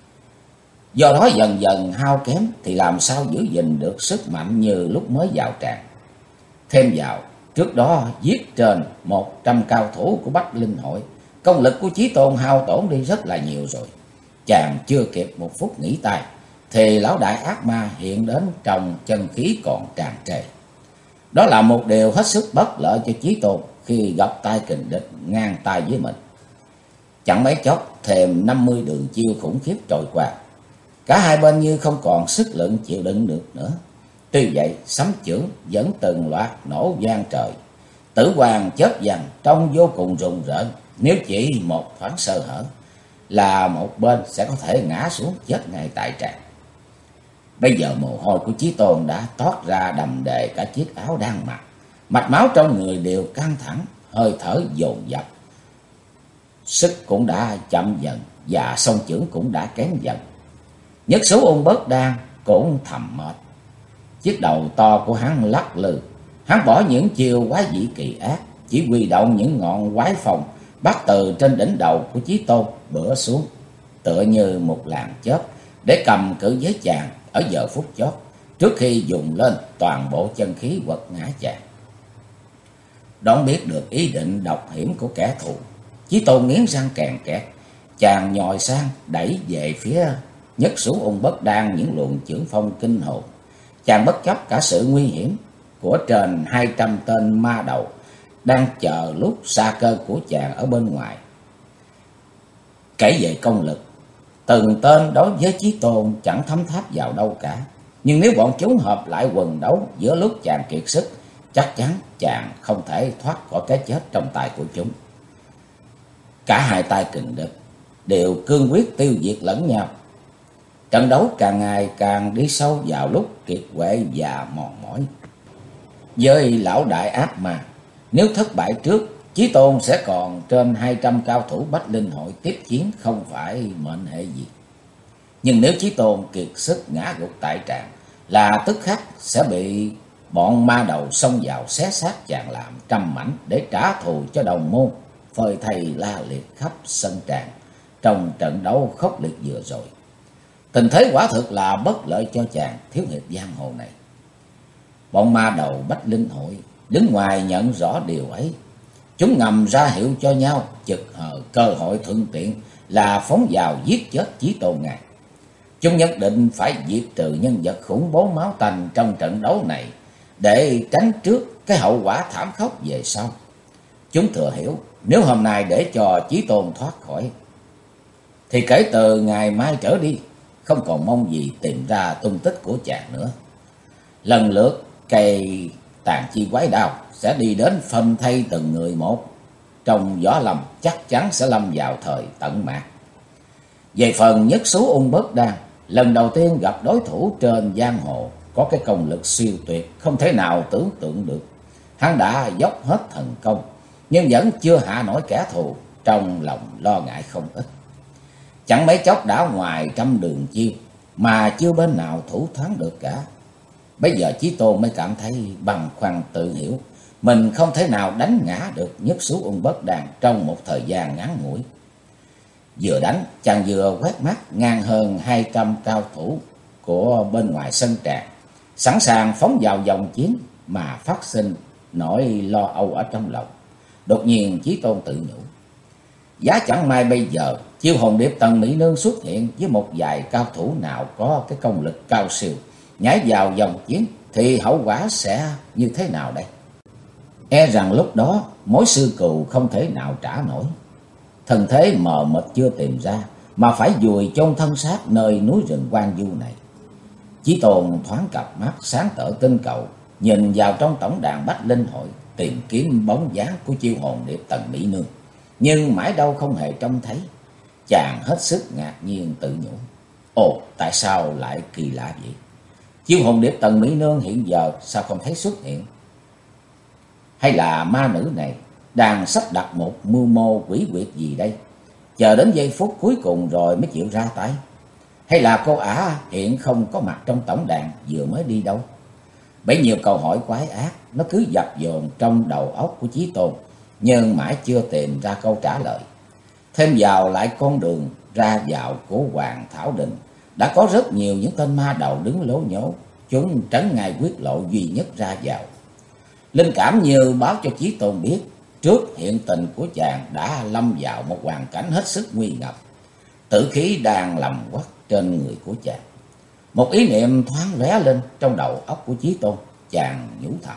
Do đó dần dần hao kém thì làm sao giữ gìn được sức mạnh như lúc mới vào tràng. Thêm vào, trước đó giết trên 100 cao thủ của Bách Linh hội, công lực của Chí Tôn hao tổn đi rất là nhiều rồi. Chàng chưa kịp một phút nghỉ tay, thì lão đại ác ma hiện đến trong chân khí còn tràn trề. Đó là một điều hết sức bất lợi cho Chí Tôn khi gặp tay kình địch ngang tay với mình. Chẳng mấy chốc thêm 50 đường chiêu khủng khiếp trôi qua, cả hai bên như không còn sức lực chịu đựng được nữa. Tuy vậy sấm chưởng vẫn từng loạt nổ vang trời, tử quang chớp vàng trông vô cùng rùng rợn. Nếu chỉ một thoáng sơ hở là một bên sẽ có thể ngã xuống chết ngay tại tràng. Bây giờ mồ hôi của Chí Tôn đã toát ra đầm đề cả chiếc áo đang mặc, mạch máu trong người đều căng thẳng, hơi thở dồn dập, sức cũng đã chậm dần và song chưởng cũng đã kém dần. Nhất Xú Ung Bất Đan cũng thầm mệt, Chiếc đầu to của hắn lắc lư. Hắn bỏ những chiêu quái dị kỳ ác, chỉ huy động những ngọn quái phong bắt từ trên đỉnh đầu của Chí Tôn bữa xuống, tựa như một làn chớp, để cầm cự với chàng ở giờ phút chót, trước khi dùng lên toàn bộ chân khí quật ngã chàng. Đoán biết được ý định độc hiểm của kẻ thù, Chí Tôn nghiến răng kèn kẹt, chàng nhòi sang đẩy về phía Nhất Xú Ung Bất Đan những luồng chưởng phong kinh hồn. Chàng bất chấp cả sự nguy hiểm của trên 200 tên ma đầu đang chờ lúc xa cơ của chàng ở bên ngoài. Kể về công lực, từng tên đối với Chí Tôn chẳng thấm tháp vào đâu cả. Nhưng nếu bọn chúng hợp lại quần đấu giữa lúc chàng kiệt sức, chắc chắn chàng không thể thoát khỏi cái chết trong tay của chúng. Cả hai tay kình địch đều cương quyết tiêu diệt lẫn nhau. Trận đấu càng ngày càng đi sâu vào lúc kiệt quệ và mòn mỏi. Với lão đại ác mà, nếu thất bại trước, Chí Tôn sẽ còn trên 200 cao thủ Bách Linh Hội tiếp chiến, không phải mệnh hệ gì. Nhưng nếu Chí Tôn kiệt sức ngã gục tại tràng, là tức khắc sẽ bị bọn ma đầu xông vào xé xác chàng làm trăm mảnh để trả thù cho đồng môn, phơi thây la liệt khắp sân tràng trong trận đấu khốc liệt vừa rồi. Tình thế quả thực là bất lợi cho chàng thiếu hiệp giang hồ này. Bọn ma đầu Bách Linh Hội đứng ngoài nhận rõ điều ấy. Chúng ngầm ra hiệu cho nhau chực hờ cơ hội thuận tiện là phóng vào giết chết Chí Tôn ngài. Chúng nhất định phải diệt trừ nhân vật khủng bố máu tanh trong trận đấu này, để tránh trước cái hậu quả thảm khốc về sau. Chúng thừa hiểu nếu hôm nay để cho Chí Tôn thoát khỏi, thì kể từ ngày mai trở đi không còn mong gì tìm ra tung tích của chàng nữa. Lần lượt cây tàn chi quái đao sẽ đi đến phân thây từng người một, trong gió lầm chắc chắn sẽ lâm vào thời tận mạc. Về phần Nhất Xú Ung Bất Đan, lần đầu tiên gặp đối thủ trên giang hồ có cái công lực siêu tuyệt không thể nào tưởng tượng được. Hắn đã dốc hết thần công nhưng vẫn chưa hạ nổi kẻ thù, trong lòng lo ngại không ít. Chẳng mấy chốc đã ngoài trăm đường chiêu mà chưa bên nào thủ thắng được cả. Bây giờ Chí Tôn mới cảm thấy băn khoăn, tự hiểu mình không thể nào đánh ngã được Nhất Xú Ung Bất Đan trong một thời gian ngắn ngủi. Vừa đánh, chàng vừa quét mắt ngang hơn 200 cao thủ của bên ngoài sân tràng, sẵn sàng phóng vào vòng chiến mà phát sinh nỗi lo âu ở trong lòng. Đột nhiên Chí Tôn tự nhủ, giá chẳng may bây giờ Chiêu Hồn Điệp Tần Mỹ Nương xuất hiện với một vài cao thủ nào có cái công lực cao siêu nhảy vào vòng chiến, thì hậu quả sẽ như thế nào đây? E rằng lúc đó mối sư cừu không thể nào trả nổi. Thần thế mờ mịt chưa tìm ra mà phải vùi chôn thân xác nơi núi rừng Quan Du này. Chí Tôn thoáng cặp mắt sáng tỏ tinh cầu, nhìn vào trong tổng đàn Bách Linh Hội, tìm kiếm bóng dáng của Chiêu Hồn Điệp Tần Mỹ Nương, nhưng mãi đâu không hề trông thấy. Chàng hết sức ngạc nhiên tự nhủ, ồ, tại sao lại kỳ lạ vậy? Chiêu Hồn Điệp Tần Mỹ Nương hiện giờ sao không thấy xuất hiện? Hay là ma nữ này đang sắp đặt một mưu mô quỷ quyệt gì đây, chờ đến giây phút cuối cùng rồi mới chịu ra tay? Hay là cô ả hiện không có mặt trong tổng đàn, vừa mới đi đâu? Bấy nhiêu câu hỏi quái ác nó cứ dập dồn trong đầu óc của Chí Tôn, nhưng mãi chưa tìm ra câu trả lời. Thêm vào lại con đường ra vào của Hoàng Thảo Đình đã có rất nhiều những tên ma đầu đứng lố nhố, chúng trấn ngại quyết lộ duy nhất ra vào. Linh cảm như báo cho Chí Tôn biết trước hiện tình của chàng đã lâm vào một hoàn cảnh hết sức nguy ngập, tử khí đang lầm quất trên người của chàng. Một ý niệm thoáng lóe lên trong đầu óc của Chí Tôn, chàng nhủ thầm,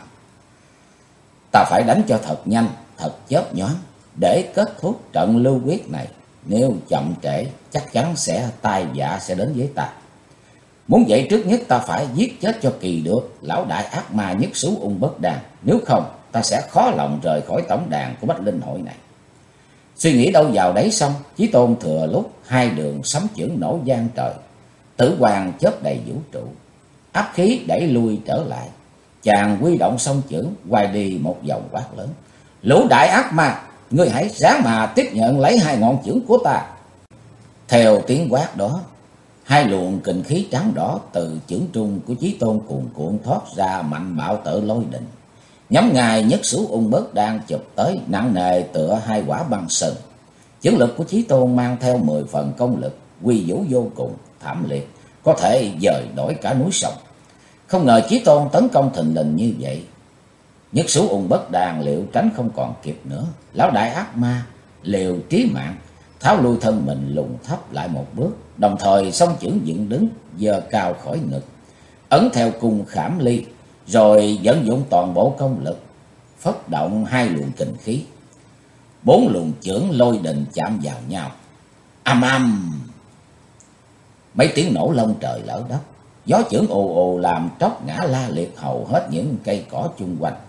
ta phải đánh cho thật nhanh, thật chớp nhoáng để kết thúc trận lưu quyết này. Nếu chậm trễ chắc chắn tai vạ sẽ đến với ta. Muốn vậy trước nhất ta phải giết chết cho kỳ được lão đại ác ma Nhất Xú Ung Bất Đan, nếu không ta sẽ khó lòng rời khỏi tổng đàn của Bách Linh Hội này. Suy nghĩ đâu vào đấy xong, Chí Tôn thừa lúc hai đường sấm chưởng nổ vang trời, tử quang chớp đầy vũ trụ, áp khí đẩy lui trở lại. Chàng huy động song chưởng quay đi một vòng quát lớn, lũ đại ác ma, ngươi hãy ráng mà tiếp nhận lấy hai ngọn chưởng của ta. Theo tiếng quát đó, Hai luồng kình khí trắng đỏ từ chưởng trung của Chí Tôn cuồn cuộn thoát ra mạnh bạo tự lôi đình, nhắm ngay Nhất Xú Ung Bớt đang chụp tới, nặng nề tựa hai quả băng sơn. Chưởng lực của Chí Tôn mang theo 10 phần công lực, quy vũ vô cùng, thảm liệt, có thể dời đổi cả núi sông. Không ngờ Chí Tôn tấn công thình lình như vậy. Nhất Xú Ung Bớt đàn liệu tránh không còn kịp nữa. Lão đại ác ma liều trí mạng, tháo lui thân mình lùn thấp lại một bước, đồng thời song chưởng dựng đứng, giơ cao khỏi ngực, ấn theo cung khảm ly, rồi vận dụng toàn bộ công lực, phất động hai luồng kình khí. 4 luồng chưởng lôi đình chạm vào nhau. Ầm ầm, mấy tiếng nổ lông trời lở đất, gió chưởng ù ù làm tróc ngã la liệt hầu hết những cây cỏ chung quanh.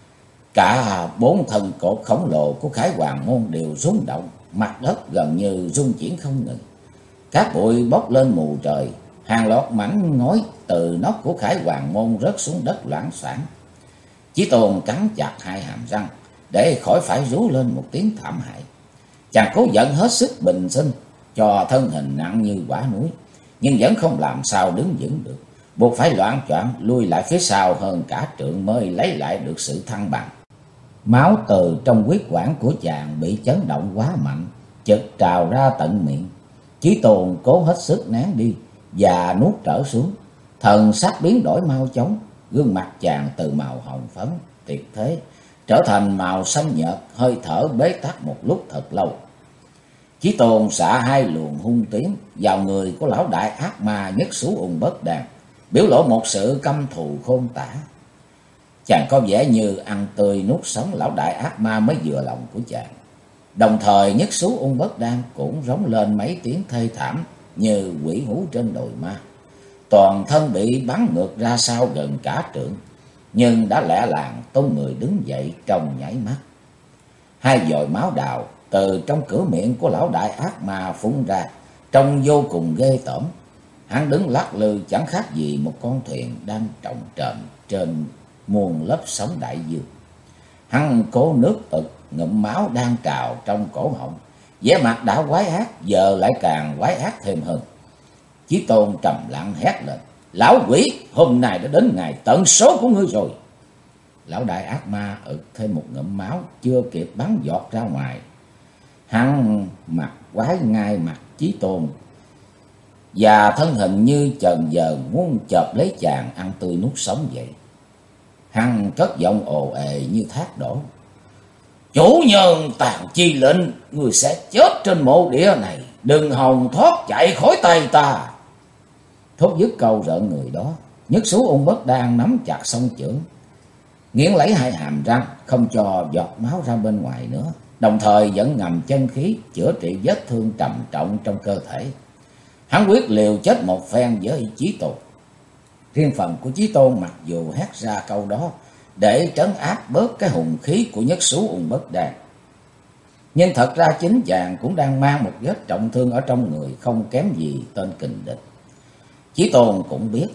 Cả 4 thân cột khổng lồ của Khải Hoàn Môn đều rung động, mặt đất gần như rung chuyển không ngừng. Cát bụi bốc lên mù trời, hàng loạt mảnh ngói từ nóc của Khải Hoàn Môn rớt xuống đất loảng xoảng. Chí Tôn cắn chặt hai hàm răng để khỏi phải rú lên một tiếng thảm hại. Chàng cố giận hết sức bình sinh cho thân hình nặng như quả núi, nhưng vẫn không làm sao đứng vững được, buộc phải loạng choạng lui lại phía sau hơn cả trượng mới lấy lại được sự thăng bằng. Máu từ trong huyết quản của chàng bị chấn động quá mạnh, chợt trào ra tận miệng. Chí Tôn cố hết sức nén đi và nuốt trở xuống. Thần sắc biến đổi mau chóng, gương mặt chàng từ màu hồng phấn tuyệt thế trở thành màu xanh nhợt, hơi thở bế tắc một lúc thật lâu. Chí Tôn xạ hai luồng hung tiến vào người của lão đại ác ma Nhất Xú Ung Bớt Đàn, biểu lộ một sự căm thù khôn tả. Chàng có vẻ như ăn tươi nuốt sống lão đại ác ma mới vừa lòng của chàng. Đồng thời Nhất Xú Ung Bớt Đan cũng rống lên mấy tiếng thê thảm như quỷ hú trên đồi ma. Toàn thân bị bắn ngược ra sau gần cả trượng, nhưng đã lẹ làng tung người đứng dậy trong nháy mắt. Hai giọt máu đào từ trong cửa miệng của lão đại ác ma phun ra, trông vô cùng ghê tởm. Hắn đứng lắc lư chẳng khác gì một con thuyền đang trọng trền trên muôn lớp sóng đại dương. Hắn cố nước ực ngụm máu đang trào trong cổ họng, vẻ mặt đã quái ác giờ lại càng quái ác thêm hơn. Chí Tôn trầm lặng hét lên: "Lão quỷ, hôm nay đã đến ngày tận số của ngươi rồi." Lão đại ác ma ực thêm một ngụm máu chưa kịp bắn giọt ra ngoài. Hắn mặt quái ngay mặt Chí Tôn và thân hình như chần giờ muốn chộp lấy chàng ăn tươi nuốt sống vậy. Hắn cất giọng ồ ề như thác đổ: "Chủ nhân tàn chi lệnh, người sẽ chết trên mộ địa này, đừng hòng thoát chạy khỏi tay ta." Thốt dứt câu rợn người đó, Nhất Xú Ung Bớt đang nắm chặt song chưởng, nghiến lấy hai hàm răng không cho giọt máu ra bên ngoài nữa, đồng thời vẫn ngầm chân khí chữa trị vết thương trầm trọng trong cơ thể. Hắn quyết liều chết một phen với Chí Tôn. Riêng phần của Chí Tôn mặc dù hét ra câu đó để trấn áp bớt cái hùng khí của Nhất Xú Ung Bớt Đàn, nhưng thật ra chính chàng cũng đang mang một vết trọng thương ở trong người không kém gì tên kình địch. Chí Tôn cũng biết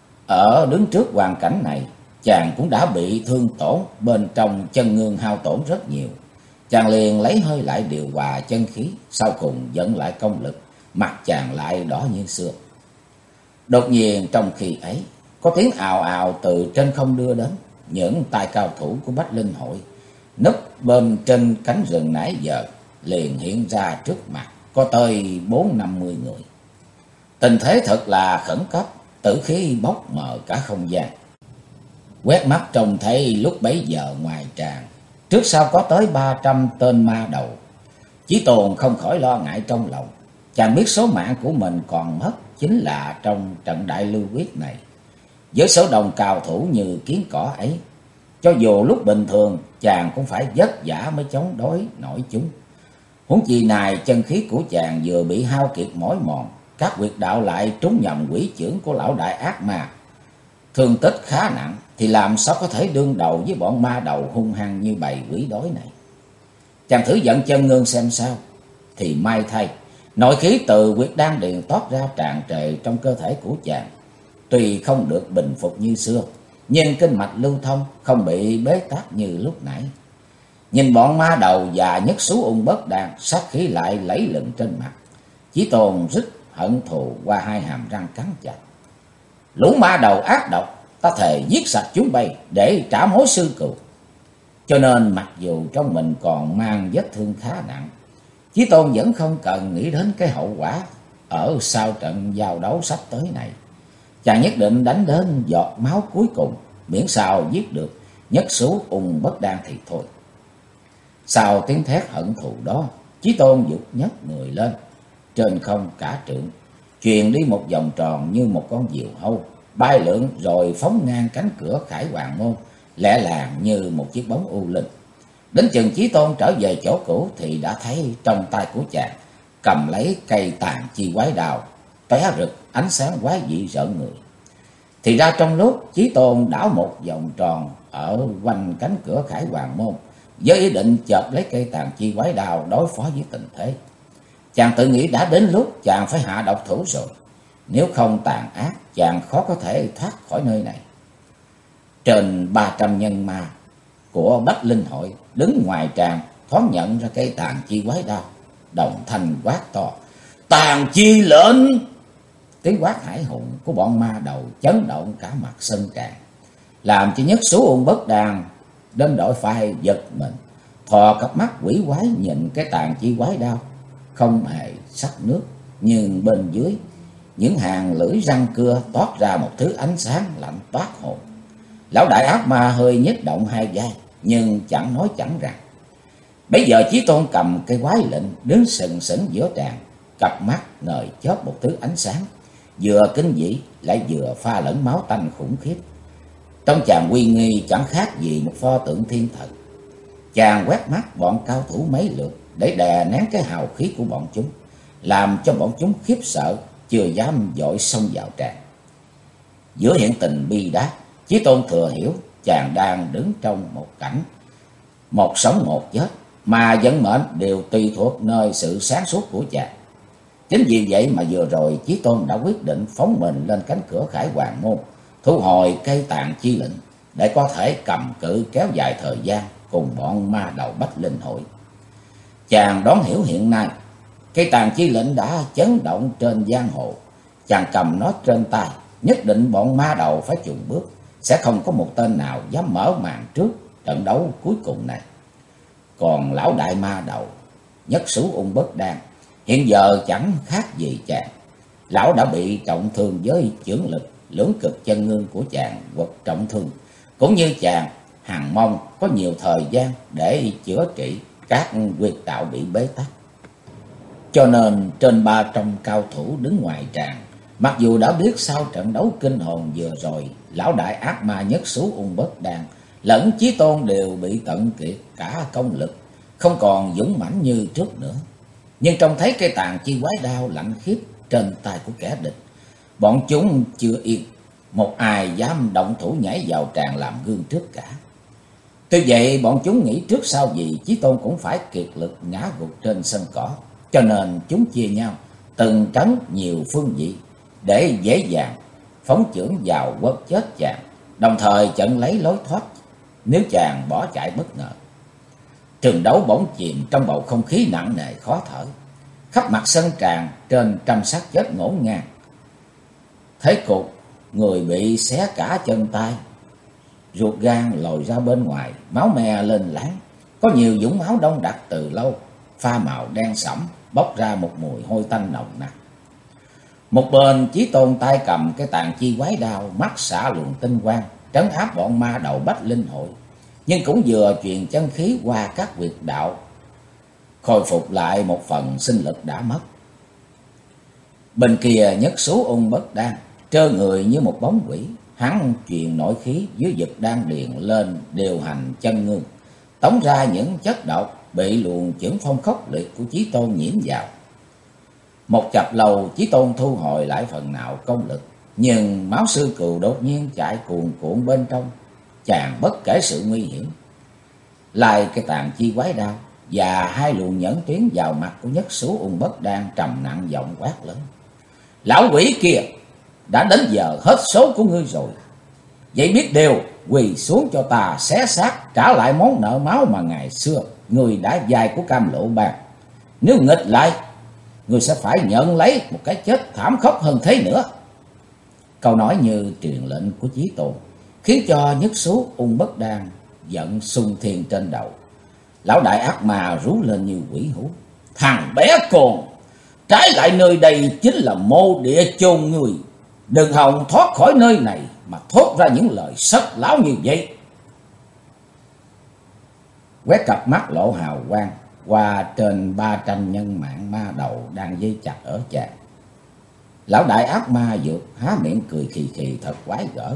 ở đứng trước hoàn cảnh này, chàng cũng đã bị thương tổn, bên trong chân ngương hao tổn rất nhiều. Chàng liền lấy hơi lại điều hòa chân khí, sau cùng dẫn lại công lực, mặt chàng lại đỏ như xưa. Đột nhiên trong khi ấy, có tiếng ào ào từ trên không đưa đến. Những tay cao thủ của Bách Linh Hội núp bên trên cánh rừng nãy giờ liền hiện ra trước mặt, có tới 40-50 người. Tình thế thật là khẩn cấp, tử khí bốc mờ cả không gian. Quét mắt trông thấy lúc bấy giờ ngoài tràng, trước sau có tới 300 tên ma đầu. Chí Tôn không khỏi lo ngại trong lòng. Chàng biết số mạng của mình còn mất chính là trong trận đại lưu quyết này. Với số đông cao thủ như kiến cỏ ấy, cho dù lúc bình thường chàng cũng phải vất vả mới chống đối nổi chúng. Huống chi này chân khí của chàng vừa bị hao kiệt mỏi mòn, các huyệt đạo lại trúng nhầm quỷ chưởng của lão đại ác ma, thương tích khá nặng, thì làm sao có thể đương đầu với bọn ma đầu hung hăng như bầy quỷ đói này. Chàng thử dẫn chân ngương xem sao, thì may thay nội khí từ huyệt đan điền toát ra tràn trề trong cơ thể của chàng. Tuy không được bình phục như xưa, nhưng kinh mạch lưu thông không bị bế tắc như lúc nãy. Nhìn bọn ma đầu và Nhất Xú Ung Bớt Đàn, sát khí lại lẫy lừng trên mặt. Chí Tôn rít hận thù qua hai hàm răng cắn chặt. Lũ ma đầu ác độc, ta thề giết sạch chúng bay để trả mối sư cừu. Cho nên mặc dù trong mình còn mang vết thương khá nặng, Chí Tôn vẫn không cần nghĩ đến cái hậu quả ở sau trận giao đấu sắp tới này. Chàng nhất định đánh đến giọt máu cuối cùng, miễn sao giết được Nhất Xú Ung Bất Đan thì thôi. Sau tiếng thét hận thù đó, Chí Tôn giục nhấc người lên, trên không cả trượng, truyền đi một vòng tròn như một con diều hâu, bay lượn rồi phóng ngang cánh cửa Khải Hoàng môn, lẹ làng như một chiếc bóng u linh. Đến chừng Chí Tôn trở về chỗ cũ thì đã thấy trong tay của chàng cầm lấy cây tàn chi quái đào, tóe rực ánh sáng quái dị rợn người. Thì ra trong lúc Chí Tôn đảo một vòng tròn ở quanh cánh cửa Khải Hoàng môn, với ý định chộp lấy cây tàn chi quái đào đối phó với tình thế, chàng tự nghĩ đã đến lúc chàng phải hạ độc thủ rồi. Nếu không tàn ác, chàng khó có thể thoát khỏi nơi này. Trên 300 nhân ma của Bách Linh hội đứng ngoài tràng thoáng nhận ra cây tàn chi quái đao, đồng thanh quát to: "Tàn chi lệnh!" Tiếng quát hải hùng của bọn ma đầu chấn động cả mặt sân tràng, làm cho Nhất Xú Ung Bất Đan đến đội phái giật mình, thò cặp mắt quỷ quái nhìn cái tàn chi quái đao, không hề sắc nước, nhưng bên dưới những hàng lưỡi răng cưa toát ra một thứ ánh sáng lạnh toát hồn. Lão đại ác ma hơi nhích động hai vai, nhưng chẳng nói chẳng rằng. Bây giờ Chí Tôn cầm cây quái lệnh đứng sừng sững giữa tràng, cặp mắt ngời chớp một thứ ánh sáng vừa kinh dị lại vừa pha lẫn máu tanh khủng khiếp. Trong chàng uy nghi chẳng khác gì một pho tượng thiên thần. Chàng quét mắt bọn cao thủ mấy lượt để đè nén cái hào khí của bọn chúng, làm cho bọn chúng khiếp sợ, chưa dám dội xông vào tràng. Giữa hiện tình bi đát, Chí Tôn thừa hiểu chàng đang đứng trong một cảnh một sống một chết, mà vận mệnh đều tùy thuộc nơi sự sáng suốt của chàng. Chính vì vậy mà vừa rồi Chí Tôn đã quyết định phóng mình lên cánh cửa Khải Hoàng môn, thu hồi cây tàn chi lệnh để có thể cầm cự kéo dài thời gian cùng bọn ma đầu Bách Linh hội. Chàng đoán hiểu hiện nay cây tàn chi lệnh đã chấn động trên giang hồ, chàng cầm nó trên tay, nhất định bọn ma đầu phải chùn bước, sẽ không có một tên nào dám mở màn trước trận đấu cuối cùng này. Còn lão đại ma đầu Nhất Xú Ung Bất Đan hiện giờ chẳng khác gì chàng. Lão đã bị trọng thương với chưởng lực lưỡng cực chân ngưng của chàng quật trọng thương, cũng như chàng hằng mong có nhiều thời gian để chữa trị các huyệt đạo bị bế tắc. Cho nên trên 300 cao thủ đứng ngoài tràng, mặc dù đã biết sau trận đấu kinh hồn vừa rồi, lão đại ác ma Nhất Xú Ung Bất Đan lẫn Chí Tôn đều bị tận kiệt cả công lực, không còn dũng mãnh như trước nữa. Nhưng trông thấy cây tàn chi quái đao lạnh khiếp trên tay của kẻ địch, bọn chúng chưa yên, một ai dám động thủ nhảy vào tràng làm gương trước cả. Tuy vậy bọn chúng nghĩ trước sau gì Chí Tôn cũng phải kiệt lực ngã gục trên sân cỏ, cho nên chúng chia nhau từng trấn nhiều phương vị để dễ dàng phóng chưởng vào quất chết chàng, đồng thời chặn lấy lối thoát nếu chàng bỏ chạy bất ngờ. Trường đấu bỗng chìm trong bầu không khí nặng nề khó thở, khắp mặt sân tràng trên trăm xác chết ngổn ngang. Thế cục người bị xé cả chân tay, ruột gan lồi ra bên ngoài, máu me lên láng, có nhiều vũng máu đông đặc từ lâu, pha màu đen sẫm, bốc ra một mùi hôi tanh nồng nặc. Một bên Chí Tôn tay cầm cái tàn chi quái đao, mắt xả luồng tinh quang, trấn áp bọn ma đầu Bách Linh hội, nhưng cũng vừa truyền chân khí qua các huyệt đạo, khôi phục lại một phần sinh lực đã mất. Bên kia Nhất Xú Ung Bất Đan trơ người như một bóng quỷ, hắn truyền nội khí dưới vực đan điền lên điều hành chân ngưng, tống ra những chất độc bị luồng chưởng phong khốc liệt của Chí Tôn nhiễm vào. Một chập lâu Chí Tôn thu hồi lại phần nào công lực, nhưng máu sư cừu đột nhiên chạy cuồn cuộn bên trong. Chàng bất kể sự nguy hiểm, lại cái tàn chi quái đao và hai luồng nhẫn tuyến vào mặt của Nhất Xú Ung Bất Đan, trầm nặng giọng quát lớn: "Lão quỷ kia, đã đến giờ hết số của ngươi rồi. Vậy biết điều, quỳ xuống cho ta xé xác trả lại món nợ máu mà ngày xưa ngươi đã vay của Cam Lộ Bang. Nếu nghịch lại ngươi sẽ phải nhận lấy một cái chết thảm khốc hơn thế nữa. Câu nói như truyền lệnh của Chí Tôn khiến cho Nhất Xú Ung Bất Đan giận xung thiên trên đầu. Lão đại ác ma rú lên như quỷ hú. Thằng bé con, trái lại nơi đây chính là mộ địa chôn ngươi. Đừng hòng thoát khỏi nơi này mà thốt ra những lời sất láo như vậy. Quét cặp mắt lộ hào quang qua trên 300 nhân mạng ma đầu đang dây chặt ở chàng. Lão đại ác ma Dược há miệng cười khì khì thật quái gở.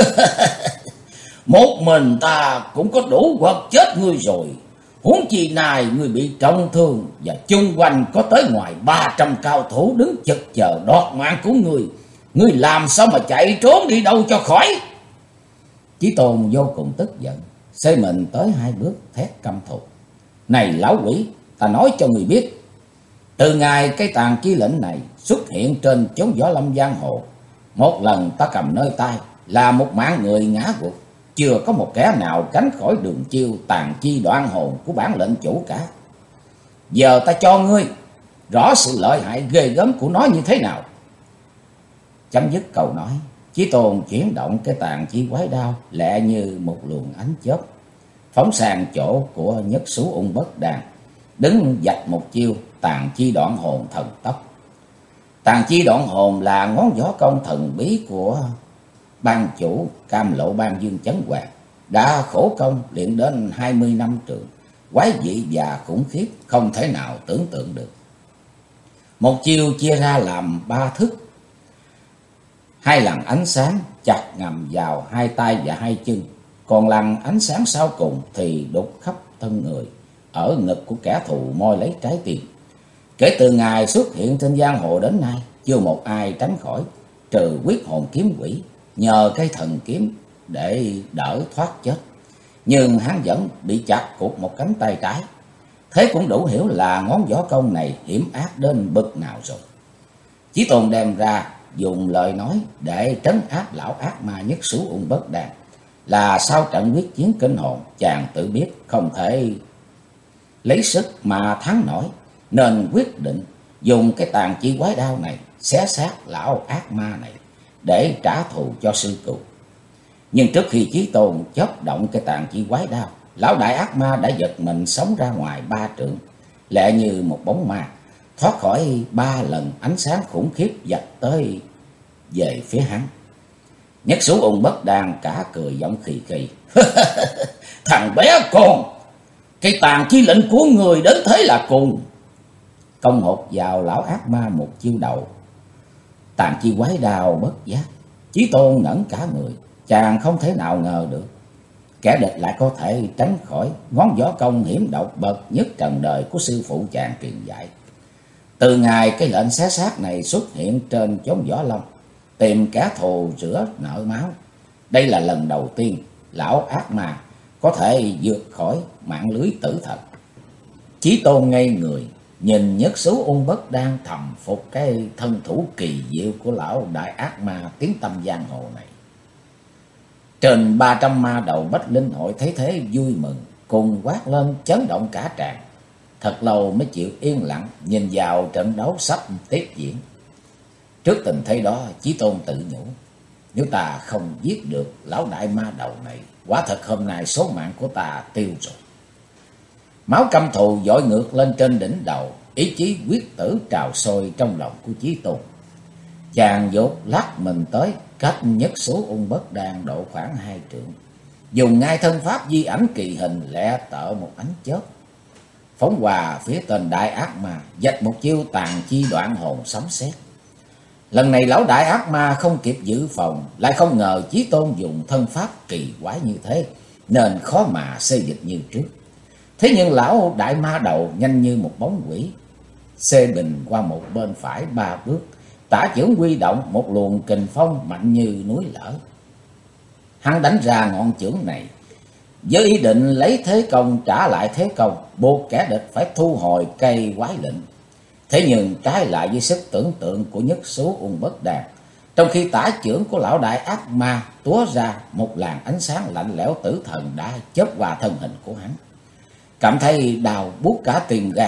Một mình ta cũng có đủ quật chết ngươi rồi. Huống chi này ngươi bị trọng thương và chung quanh có tới ngoài 300 cao thủ đứng chực chờ đoạt mạng của ngươi. Ngươi làm sao mà chạy trốn đi đâu cho khỏi? Chí Tôn vô cùng tức giận, xây mình tới 2 bước thét căm thù. Này lão quỷ, ta nói cho ngươi biết, từ ngày cái tàn chi lệnh này xuất hiện trên chốn võ lâm giang hồ, một lần ta cầm nơi tay là một mạng người ngã gục, chưa có một kẻ nào tránh khỏi đường chiêu tàn chi đoạn hồn của bản lệnh chủ cả. Giờ ta cho ngươi rõ sự lợi hại ghê gớm của nó như thế nào. Chấm dứt câu nói, Chí Tôn chuyển động cái tàn chi quái đao lẹ như một luồng ánh chớp, phóng sang chỗ của Nhất Xú Ung Bất Đan, đứng vạch một chiêu tàn chi đoạn hồn thần tốc. Tàn chi đoạn hồn là ngón võ công thần bí của ban chủ Cam Lộ Ban Dương Chấn Hoàng, đã khổ công luyện đến 20 năm trường, quái dị và khủng khiếp không thể nào tưởng tượng được. Một chiêu chia ra làm 3 thức. 2 làn ánh sáng chặt ngầm vào 2 tay và 2 chân, còn làn ánh sáng sau cùng thì đục khắp thân người, ở ngực của kẻ thù moi lấy trái tim. Kể từ ngày xuất hiện trên giang hồ đến nay, chưa một ai tránh khỏi, trừ Quyết Hồn Kiếm Quỷ, nhờ cái thần kiếm để đỡ thoát chết. Nhưng hắn vẫn bị chặt cụt một cánh tay trái. Thế cũng đủ hiểu là ngón võ công này hiểm ác đến bực nào rồi. Chí Tôn đem ra dùng lời nói để trấn áp lão ác ma Nhất Xú Ung Bất Đan, là sau trận quyết chiến kinh hồn, chàng tự biết không thể lấy sức mà thắng nổi, nên quyết định dùng cái tàn chi quái đao này xé xác lão ác ma này để trả thù cho sư cụ. Nhưng trước khi Chí Tôn chớp động cái tàn chi quái đao, lão đại ác ma đã giật mình sống ra ngoài 3 trượng, lẹ như một bóng ma, thoát khỏi 3 lần ánh sáng khủng khiếp giật tới về phía hắn. Nhất Xú Ung Bất Đan cả cười giọng khì khì. Thằng bé con, cái tàn chi lệnh của người đến thế là cùng. Công hột vào lão ác ma một chiêu đầu, tàn chi quái đao bất giác. Chí Tôn ngẩn cả người, chàng không thể nào ngờ được kẻ địch lại có thể tránh khỏi ngón võ công hiểm độc bậc nhất trần đời của sư phụ chàng truyền dạy. Từ ngày cái lệnh xé xác này xuất hiện trên chốn võ lâm, tìm kẻ thù rửa nợ máu, đây là lần đầu tiên lão ác ma có thể vượt khỏi mạng lưới tử thần. Chí Tôn ngây người, nhìn Nhất Xú Ung Bất Đan, thầm phục cái thân thủ kỳ diệu của lão đại ác ma tiếng tăm giang hồ này. Trên 300 ma đầu Bách Linh Hội thấy thế vui mừng, cùng quát lên chấn động cả tràng. Thật lâu mới chịu yên lặng nhìn vào trận đấu sắp tiếp diễn. Trước tình thế đó, Chí Tôn tự nhủ, nếu ta không giết được lão đại ma đầu này, quả thật hôm nay số mạng của ta tiêu rồi. Máu căm thù dội ngược lên trên đỉnh đầu, ý chí quyết tử trào sôi trong lòng của Chí Tôn. Chàng dốt lắc mình tới cách Nhất Xú Ung Bất Đan độ khoảng 2 trượng, dùng ngay thân pháp di ảnh kỳ hình lẹ tợ một ánh chớp, phóng qua phía tên đại ác ma, vạch một chiêu tàn chi đoạn hồn sấm sét. Lần này lão đại ác ma không kịp dự phòng, lại không ngờ Chí Tôn dùng thân pháp kỳ quái như thế, nên khó mà xê dịch như trước. Thế nhưng lão đại ma đầu nhanh như một bóng quỷ, xê bình qua một bên phải 3 bước, tả chưởng huy động một luồng kình phong mạnh như núi lở. Hắn đánh ra ngọn chưởng này với ý định lấy thế công trả lại thế công, buộc kẻ địch phải thu hồi cây quái lệnh. Thế nhưng trái lại với sức tưởng tượng của Nhất Xú Ung Bất Đan, trong khi tả chưởng của lão đại ác ma túa ra một làn ánh sáng lạnh lẽo tử thần đã chớp qua thân hình của hắn. Cảm thấy đau buốt cả tim gan,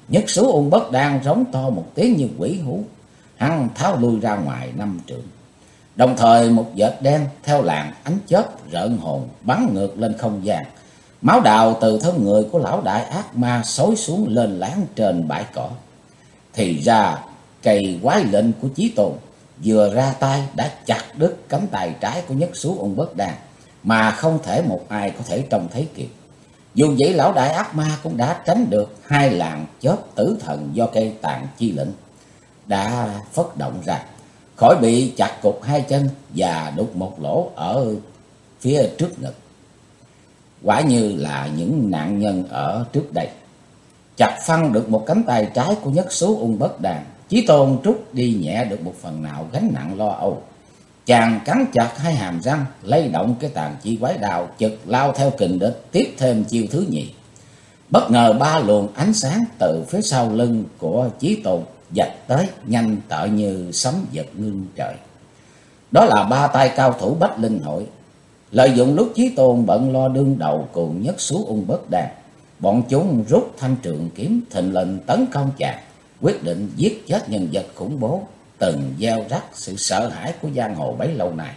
Nhất Xú Ung Bất Đan rống to một tiếng như quỷ hú, hắn tháo lui ra ngoài 5 trượng. Đồng thời một vệt đen theo làn ánh chớp rợn hồn bắn ngược lên không gian. Máu đào từ thân người của lão đại ác ma xối xuống lên láng trên bãi cỏ. Thì ra cây quái lệnh của Chí Tôn vừa ra tay đã chặt đứt cánh tay trái của Nhất Xú Ung Bất Đan, mà không thể một ai có thể trông thấy kịp. Dù vậy lão đại ác ma cũng đã tránh được 2 làn chớp tử thần do cây tàn chi lệnh đã phất động ra, khỏi bị chặt cụt 2 chân và đục một lỗ ở phía trước ngực. Quả như là những nạn nhân ở trước đây. Chặt phăng được một cánh tay trái của Nhất Xú Ung Bất Đan, Chí Tôn trút đi nhẹ được một phần nào gánh nặng lo âu. Chàng cắn chặt 2 hàm răng, lay động cái tàn chi quái đao, chực lao theo kình địch, tiếp thêm chiêu thứ nhì. Bất ngờ 3 luồng ánh sáng từ phía sau lưng của Chí Tôn vạch tới, nhanh tợ như sấm giật ngưng trời. Đó là 3 tay cao thủ Bách Linh Hội. Lợi dụng lúc Chí Tôn bận lo đương đầu cùng Nhất Xú Ung Bất Đan, bọn chúng rút thanh trường kiếm thình lình tấn công chàng, quyết định giết chết nhân vật khủng bố từng gieo rắc sự sợ hãi của giang hồ bấy lâu nay.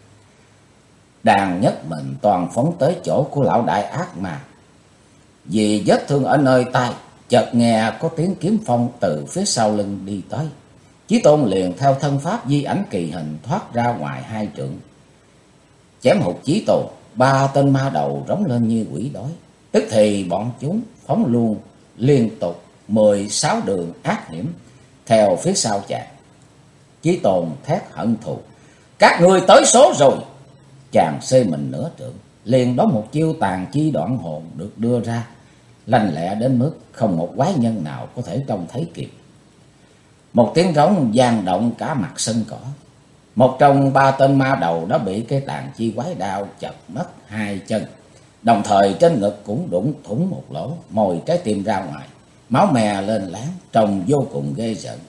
Đàn nhất mình toàn phóng tới chỗ của lão đại ác ma. Vì vết thương ở nơi tai, chợt nghe có tiếng kiếm phong từ phía sau lưng đi tới. Chí Tôn liền theo thân pháp di ảnh kỳ hình thoát ra ngoài 2 trượng. Chém hụt Chí Tôn, 3 tên ma đầu rống lên như quỷ đói. Tức thì bọn chúng phóng luôn liên tục 16 đường ác hiểm theo phía sau chàng. Chí Tôn thét hận thù: "Các ngươi tới số rồi!" Chàng xê mình nửa trượng, liền đó một chiêu tàn chi đoạn hồn được đưa ra, lanh lẹ đến mức không một quái nhân nào có thể trông thấy kịp. Một tiếng rống vang động cả mặt sân cỏ. Một trong 3 tên ma đầu đã bị cái tàn chi quái đao chặt mất 2 chân, đồng thời trên ngực cũng đụng thủng một lỗ, mồi trái tim ra ngoài, máu me lên láng, trông vô cùng ghê rợn.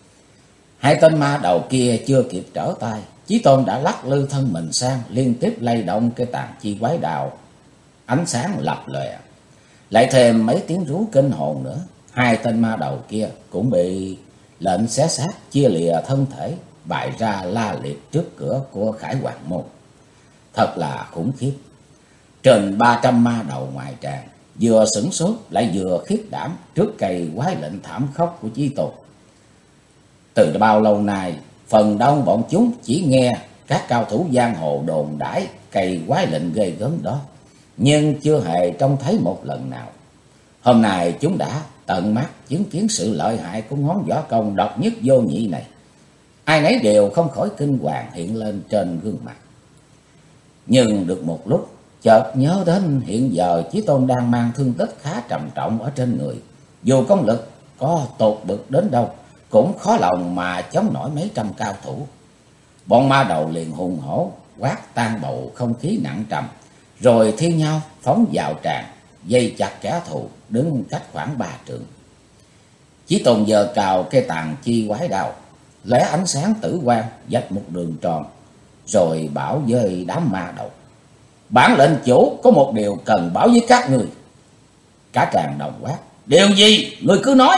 2 tên ma đầu kia chưa kịp trở tay, Chí Tôn đã lắc lư thân mình sang, liên tiếp lay động cái tàn chi quái đao, ánh sáng lập lòe. Lại thêm mấy tiếng rú kinh hồn nữa, 2 tên ma đầu kia cũng bị lệnh xé xác, chia lìa thân thể, bày ra la liệt trước cửa của Khải Hoàn môn. Thật là khủng khiếp. Trên 300 ma đầu ngoài tràng, vừa sửng sốt lại vừa khiếp đảm trước cây quái lệnh thảm khốc của Chí Tôn. Từ bao lâu nay, phần đông bọn chúng chỉ nghe các cao thủ giang hồ đồn đãi cây quái lệnh ghê gớm đó, nhưng chưa hề trông thấy một lần nào. Hôm nay chúng đã tận mắt chứng kiến sự lợi hại của ngón võ công độc nhất vô nhị này. Ai nấy đều không khỏi kinh hoàng hiện lên trên gương mặt. Nhưng được một lúc, chợt nhớ đến hiện giờ Chí Tôn đang mang thương tích khá trầm trọng ở trên người. Dù công lực có tột bực đến đâu, cũng khó lòng mà chống nổi mấy trăm cao thủ. Bọn ma đầu liền hùng hổ quát tan bầu không khí nặng trầm, rồi thi nhau phóng vào tràng, dây chặt kẻ thù đứng cách khoảng 3 trượng. Chí Tôn giờ cào cây tàn chi quái đao, lóe ánh sáng tử quang vạch một đường tròn, rồi bảo với đám ma đầu: "Bản lệnh chủ có một điều cần báo với các người." Cả tràng đồng quát: "Điều gì? Người cứ nói."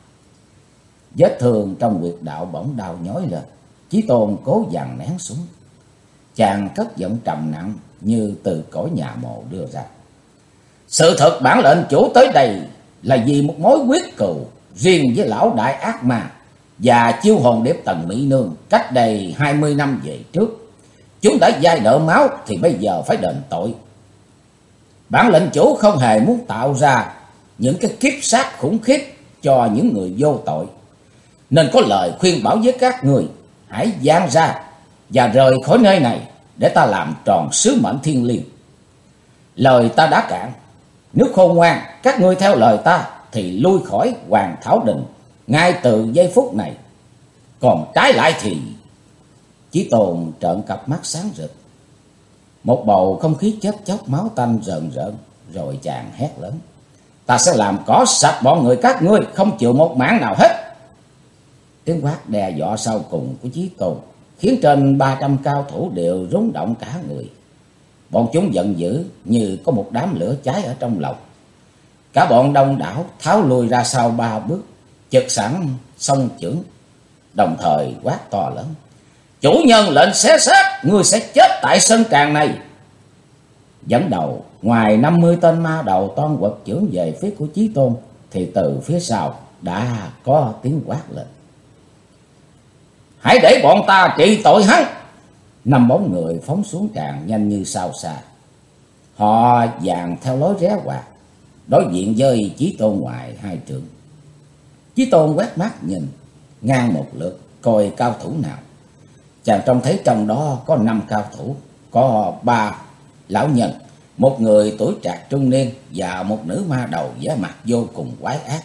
Vết thương trong huyệt đạo bỗng đau nhói lên, Chí Tôn cố dằn nén xuống. Chàng cất giọng trầm nặng như từ cõi nhà mộ đưa ra: "Sự thật bản lệnh chủ tới đây là vì một mối quyết cừu riêng với lão đại ác ma và chiêu hồn điệp Tần Mỹ Nương cách đây 20 năm về trước. Chúng đã vay nợ máu thì bây giờ phải đền tội. Bản lệnh chủ không hề muốn tạo ra những cái kiếp sát khủng khiếp cho những người vô tội, nên có lời khuyên bảo với các người: hãy giang ra và rời khỏi nơi này để ta làm tròn sứ mệnh thiêng liêng. Lời ta đã cạn, nếu khôn ngoan các ngươi theo lời ta thì lui khỏi Hoàng Thảo Đình ngay từ giây phút này. Còn trái lại thì..." Chí Tôn trợn cặp mắt sáng rực. Một bầu không khí chết chóc máu tanh rợn rợn, rồi chàng hét lớn: "Ta sẽ làm cỏ sạch bọn người các ngươi, không chịu một mảng nào hết." Tiếng quát đe dọa sau cùng của Chí Tôn khiến trên 300 cao thủ đều rúng động cả người. Bọn chúng giận dữ như có một đám lửa cháy ở trong lòng. Cả bọn đông đảo tháo lùi ra sau 3 bước, chực sẵn song chưởng, đồng thời quát to lớn: "Chủ nhân lệnh xé xác, ngươi sẽ chết tại sân tràng này!" Dẫn đầu, ngoài 50 tên ma đầu toan quật chưởng về phía của Chí Tôn, thì từ phía sau đã có tiếng quát lên: "Hãy để bọn ta trị tội hắn!" 5 bóng người phóng xuống tràng nhanh như sao xa. Họ dàn theo lối rẽ quạt, đối diện với Chí Tôn ngoài 2 trượng. Chí Tôn quét mắt nhìn ngang một lượt, coi cao thủ nào. Chàng trông thấy trong đó có 5 cao thủ, có 3 lão nhân, một người tuổi trạc trung niên và một nữ ma đầu vẻ mặt vô cùng quái ác.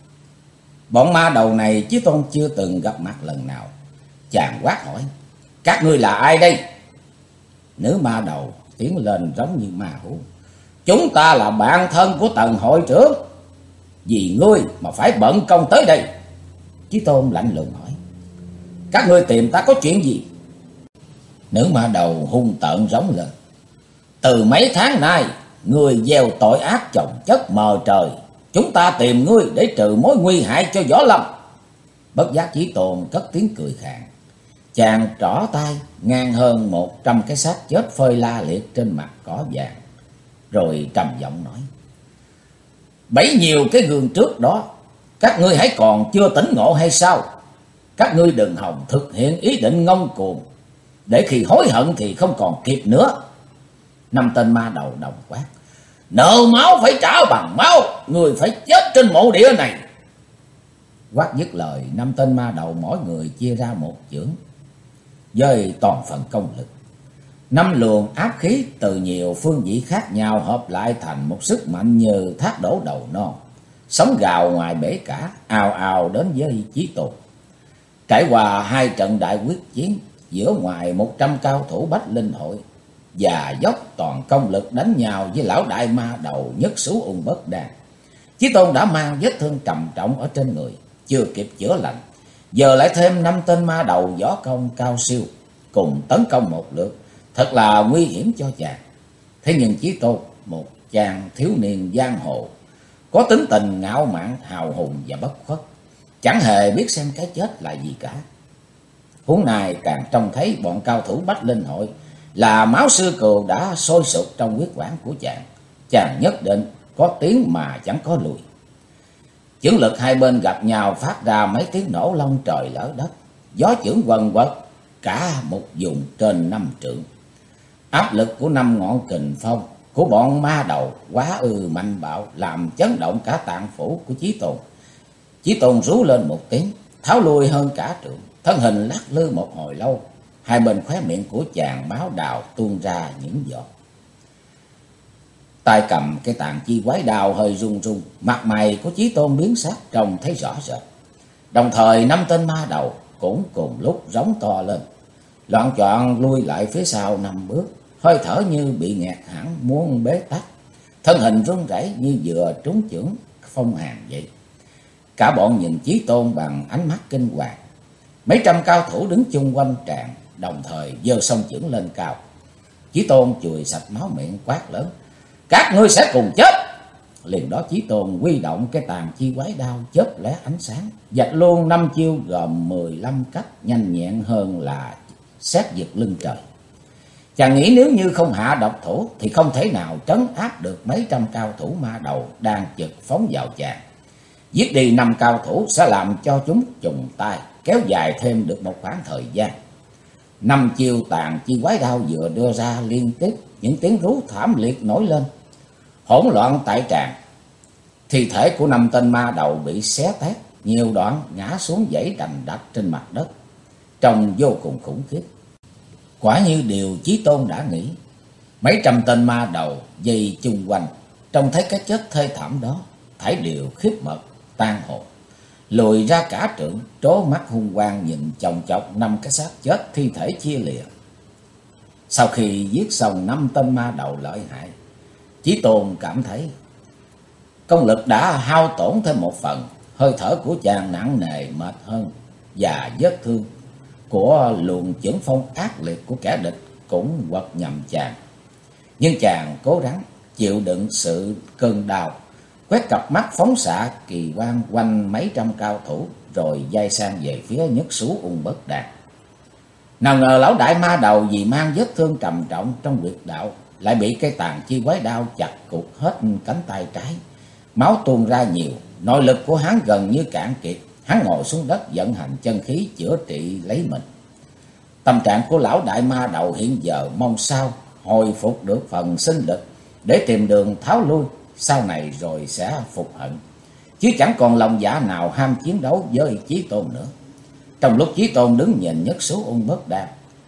Bọn ma đầu này Chí Tôn chưa từng gặp mặt lần nào. Chàng quát hỏi: "Các ngươi là ai đây?" Nữ ma đầu tiến lên giống như ma hú: "Chúng ta là bạn thân của Tần hội trưởng. Vì ngươi mà phải bận công tới đây." Chí Tôn lạnh lùng hỏi: "Các ngươi tìm ta có chuyện gì?" Nữ ma đầu hung tợn rống lên: "Từ mấy tháng nay, ngươi gieo tội ác chồng chất mờ trời. Chúng ta tìm ngươi để trừ mối nguy hại cho Võ Lâm." Bất giác Chí Tôn cất tiếng cười khàn. Chàng trỏ tay ngang hơn 100 cái xác chết phơi la liệt trên mặt cỏ vàng, rồi trầm giọng nói: "Bấy nhiêu cái gương trước đó, các ngươi hãy còn chưa tỉnh ngộ hay sao? Các ngươi đừng hòng thực hiện ý định ngông cuồng, để khi hối hận thì không còn kịp nữa." 5 tên ma đầu đồng quát: "Nợ máu phải trả bằng máu, người phải chết trên mộ địa này." Quát dứt lời, 5 tên ma đầu mỗi người chia ra một chưởng với toàn phần công lực. 5 luồng áp khí từ nhiều phương vị khác nhau hợp lại thành một sức mạnh như thác đổ đầu non, sóng gào ngoài bể cả, ào ào đến với Chí Tôn. Trải qua 2 trận đại quyết chiến giữa ngoài 100 cao thủ Bách Linh hội và dốc toàn công lực đánh nhau với lão đại ma đầu Nhất Xú Ung Bất Đan, Chí Tôn đã mang vết thương trầm trọng ở trên người, chưa kịp chữa lành, giờ lại thêm 5 tên ma đầu võ công cao siêu cùng tấn công một lượt, thật là nguy hiểm cho chàng. Thế nhưng Chí Tôn, một chàng thiếu niên giang hồ, có tính tình ngạo mạn, hào hùng và bất khuất, chẳng hề biết xem cái chết là gì cả. Huống này càng trông thấy bọn cao thủ Bách Linh hội là máu sư cừu đã sôi sục trong huyết quản của chàng, chàng nhất định có tiếng mà chẳng có lùi. Chưởng lực hai bên gặp nhau phát ra mấy tiếng nổ long trời lở đất, gió chưởng quần quật cả một vùng trên 5 trượng. Áp lực của 5 ngọn kình phong của bọn ma đầu quá mạnh bạo, làm chấn động cả tạng phủ của Chí Tôn. Chí Tôn rú lên một tiếng, tháo lui hơn cả trượng, thân hình lắc lư một hồi lâu. Hai bên khóe miệng của chàng máu đào tuôn ra những giọt. Tay cầm cái tàn chi quái đào hơi run run, mặt mày của Chí Tôn biến sắc trông thấy rõ rệt. Đồng thời 5 tên ma đầu cũng cùng lúc rống to lên, loạng choạng lui lại phía sau 5 bước, hơi thở như bị nghẹt hẳn muốn bế tắc, thân hình run rẩy như vừa trúng chưởng phong hàn vậy. Cả bọn nhìn Chí Tôn bằng ánh mắt kinh hoàng. Mấy trăm cao thủ đứng chung quanh tràng đồng thời giơ song chưởng lên cao. Chí Tôn chùi sạch máu miệng quát lớn: "Các ngươi sẽ cùng chết!" Liền đó Chí Tôn huy động cái tàn chi quái đao chớp lóe ánh sáng, vạch luôn 5 chiêu gồm 15 cách, nhanh nhẹn hơn là sét giật lưng trời. Chàng nghĩ nếu như không hạ độc thủ thì không thể nào trấn áp được mấy trăm cao thủ ma đầu đang chực phóng vào chàng. Giết đi 5 cao thủ sẽ làm cho chúng trùng tay, kéo dài thêm được một khoảng thời gian. 5 chiêu tàn chi quái đao vừa đưa ra liên tiếp, những tiếng rú thảm liệt nổi lên, hỗn loạn tại tràng. Thi thể của 5 tên ma đầu bị xé tét, nhiều đoạn ngã xuống dãy đành đạch trên mặt đất, trông vô cùng khủng khiếp. Quả như điều Chí Tôn đã nghĩ. Mấy trăm tên ma đầu dây chung quanh, trông thấy cái chết thê thảm đó, thảy đều khiếp mật tan hồn, lùi ra cả trượng, trố mắt hung quang nhìn chồng chọc 5 cái xác chết thi thể chia lìa. Sau khi giết xong 5 tên ma đầu lợi hại, Chí Tôn cảm thấy công lực đã hao tổn thêm một phần, hơi thở của chàng nặng nề mệt hơn, và vết thương của luồng chưởng phong ác liệt của kẻ địch cũng quật nhầm chàng. Nhưng chàng cố gắng chịu đựng sự cơn đau, quét cặp mắt phóng xạ kỳ quang quanh mấy trăm cao thủ, rồi dây sang về phía Nhất Xú Ung Bất Đan. Nào ngờ lão đại ma đầu vì mang vết thương trầm trọng trong huyệt đạo, lại bị cây tàn chi quái đao chặt cụt hết cánh tay trái, máu tuôn ra nhiều, nội lực của hắn gần như cạn kiệt. Hắn ngồi xuống đất vận hành chân khí chữa trị lấy mình. Tâm trạng của lão đại ma đầu hiện giờ mong sao hồi phục được phần sinh lực để tìm đường tháo lui, sau này rồi sẽ phục hận, chứ chẳng còn lòng dạ nào ham chiến đấu với Chí Tôn nữa. Trong lúc Chí Tôn đứng nhìn Nhất Xú Ung Bất Đan,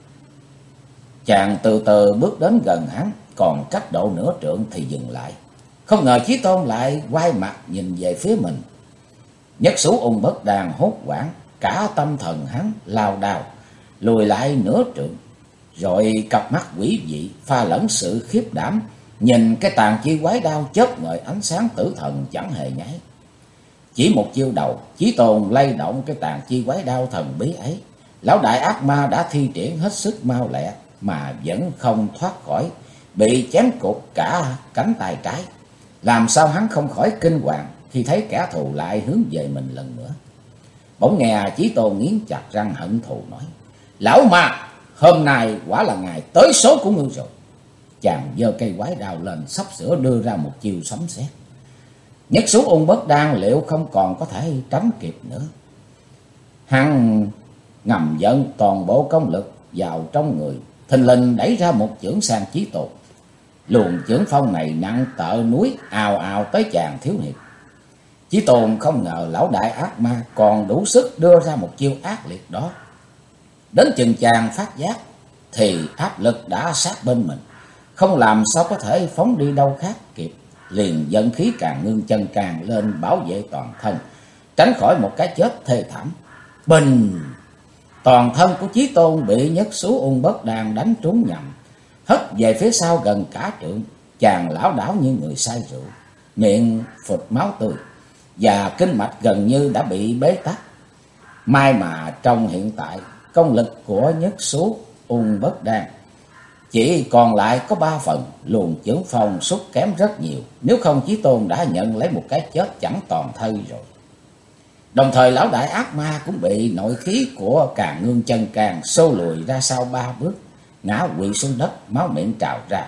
chàng từ từ bước đến gần hắn, còn cách độ nửa trượng thì dừng lại. Không ngờ Chí Tôn lại quay mặt nhìn về phía mình. Nhất Xú Ung Bất Đan hốt hoảng, cả tâm thần hắn lao đao lùi lại nửa trượng, rồi cặp mắt quỷ dị pha lẫn sự khiếp đảm nhìn cái tàn chi quái đao chớp ngời ánh sáng tử thần chẳng hề nháy. Chỉ một chiêu đầu, Chí Tôn lay động cái tàn chi quái đao thần bí ấy, lão đại ác ma đã thi triển hết sức mau lẹ mà vẫn không thoát khỏi, bị chém cụt cả cánh tay trái. Làm sao hắn không khỏi kinh hoàng khi thấy kẻ thù lại hướng về mình lần nữa. Bỗng nghe Chí Tôn nghiến chặt răng hận thù nói: "Lão ma, hôm nay quả là ngày tới số của ngươi rồi." Chàng giơ cây quái đao lên, sắp sửa đưa ra một chiêu sấm sét. Nhất Xú Ung Bất Đan liệu không còn có thể tránh kịp nữa. Hắn ngầm dẫn toàn bộ công lực vào trong người, thình lình đẩy ra một chưởng sang Chí Tôn. Luồng chưởng phong này nặng tợ núi, ào ào tới chàng thiếu hiệp. Chí Tôn không ngờ lão đại ác ma còn đủ sức đưa ra một chiêu ác liệt đó. Đến chừng chàng phát giác thì áp lực đã sát bên mình, không làm sao có thể phóng đi đâu khác kịp. Liền dẫn khí càng ngưng chân càng lên bảo vệ toàn thân, tránh khỏi một cái chết thê thảm. Bình! Toàn thân của Chí Tôn bị Nhất Xú Ung Bất Đan đánh trúng nhầm, hất về phía sau gần cả trượng. Chàng lảo đảo như người say rượu, miệng phụt máu tươi và kinh mạch gần như đã bị bế tắc. May mà trong hiện tại công lực của Nhất Xú Ung Bất Đan chỉ còn lại có 3 phần, luồng chưởng phong sút kém rất nhiều, nếu không Chí Tôn đã nhận lấy một cái chết chẳng toàn thây rồi. Đồng thời lão đại ác ma cũng bị nội khí của Càn Ngương chân càng xô lùi ra sau 3 bước, ngã quỵ xuống đất, máu miệng trào ra.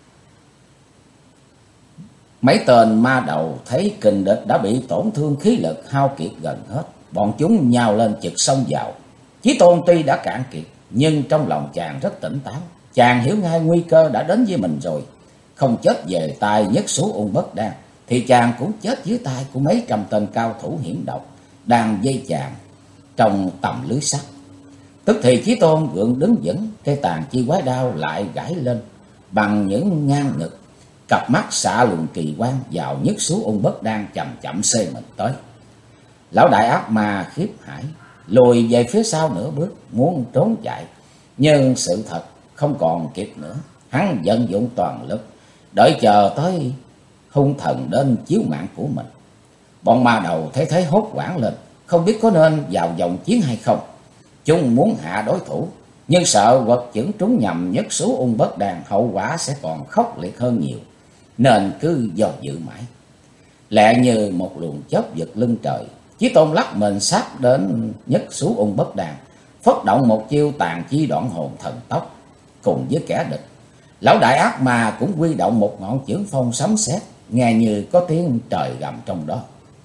Mấy tên ma đầu thấy kình địch đã bị tổn thương, khí lực hao kiệt gần hết, bọn chúng nhào lên chực xông vào. Chí Tôn tuy đã cạn kiệt, nhưng trong lòng chàng rất tỉnh táo. Chàng hiểu ngay nguy cơ đã đến với mình rồi. Không chết về tay Nhất Xú Ung Bất Đan thì chàng cũng chết dưới tay của mấy trăm tên cao thủ hiểm độc đang dây chàng trong tầm lưới sắt. Tức thì Chí Tôn gượng đứng vững, cây tàn chi quái đao lại gãi lên bằng những ngang ngực, cặp mắt xạ luồng kỳ quang vào Nhất Xú Ung Bất Đan chậm chậm xê mình tới. Lão đại ác ma khiếp hãi, lùi về phía sau nửa bước, muốn trốn chạy, nhưng sự thật không còn kịp nữa. Hắn vận dụng toàn lực, đợi chờ tới hung thần đến chiếu mạng của mình. Bọn ma đầu thấy thế hốt hoảng lên, không biết có nên vào vòng chiến hay không. Chúng muốn hạ đối thủ, nhưng sợ quật chưởng trúng nhầm Nhất Xú Ung Bất Đan, hậu quả sẽ còn khốc liệt hơn nhiều, nên cứ do dự mãi. Lẹ như một luồng chớp giật lưng trời, Chí Tôn lắc mình sát đến Nhất Xú Ung Bất Đan, phất động một chiêu tàn chi đoạn hồn thần tốc. Cùng với kẻ địch, lão đại ác ma cũng huy động một ngọn chưởng phong sấm sét, nghe như có tiếng trời gầm trong đó.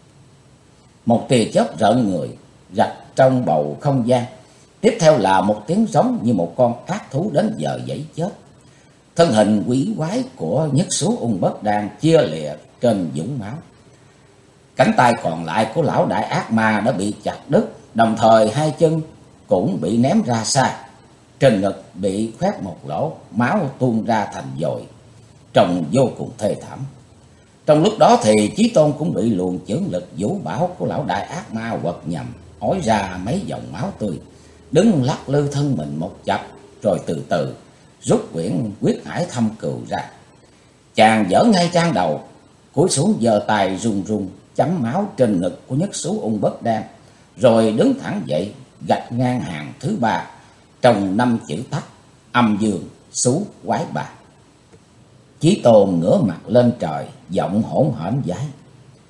Một tia chớp rợn người rạch trong bầu không gian, tiếp theo là một tiếng giống như một con ác thú đến giờ giãy chết. Thân hình quỷ quái của Nhất Xú Ung Bất Đan chia lìa trên vũng máu. Cánh tay còn lại của lão đại ác ma đã bị chặt đứt, đồng thời hai chân cũng bị ném ra xa. Trên ngực bị khoét một lỗ, máu tuôn ra thành dội, trông vô cùng thê thảm. Trong lúc đó thì Chí Tôn cũng bị luồng chưởng lực vũ bão của lão đại ác ma quật nhầm, ói ra mấy dòng máu tươi, đứng lắc lư thân mình một chập, rồi từ từ rút quyển Quyết Hải Thâm Cừu ra. Chàng giở ngay trang đầu, cúi xuống giơ tay run run chấm máu trên ngực của Nhất Xú Ung Bất Đan, rồi đứng thẳng dậy, gạch ngang hàng thứ 3 trong 5 chữ tắt: âm dương xú quái bà. Chí Tôn ngửa mặt lên trời, giọng hỗn hển vái: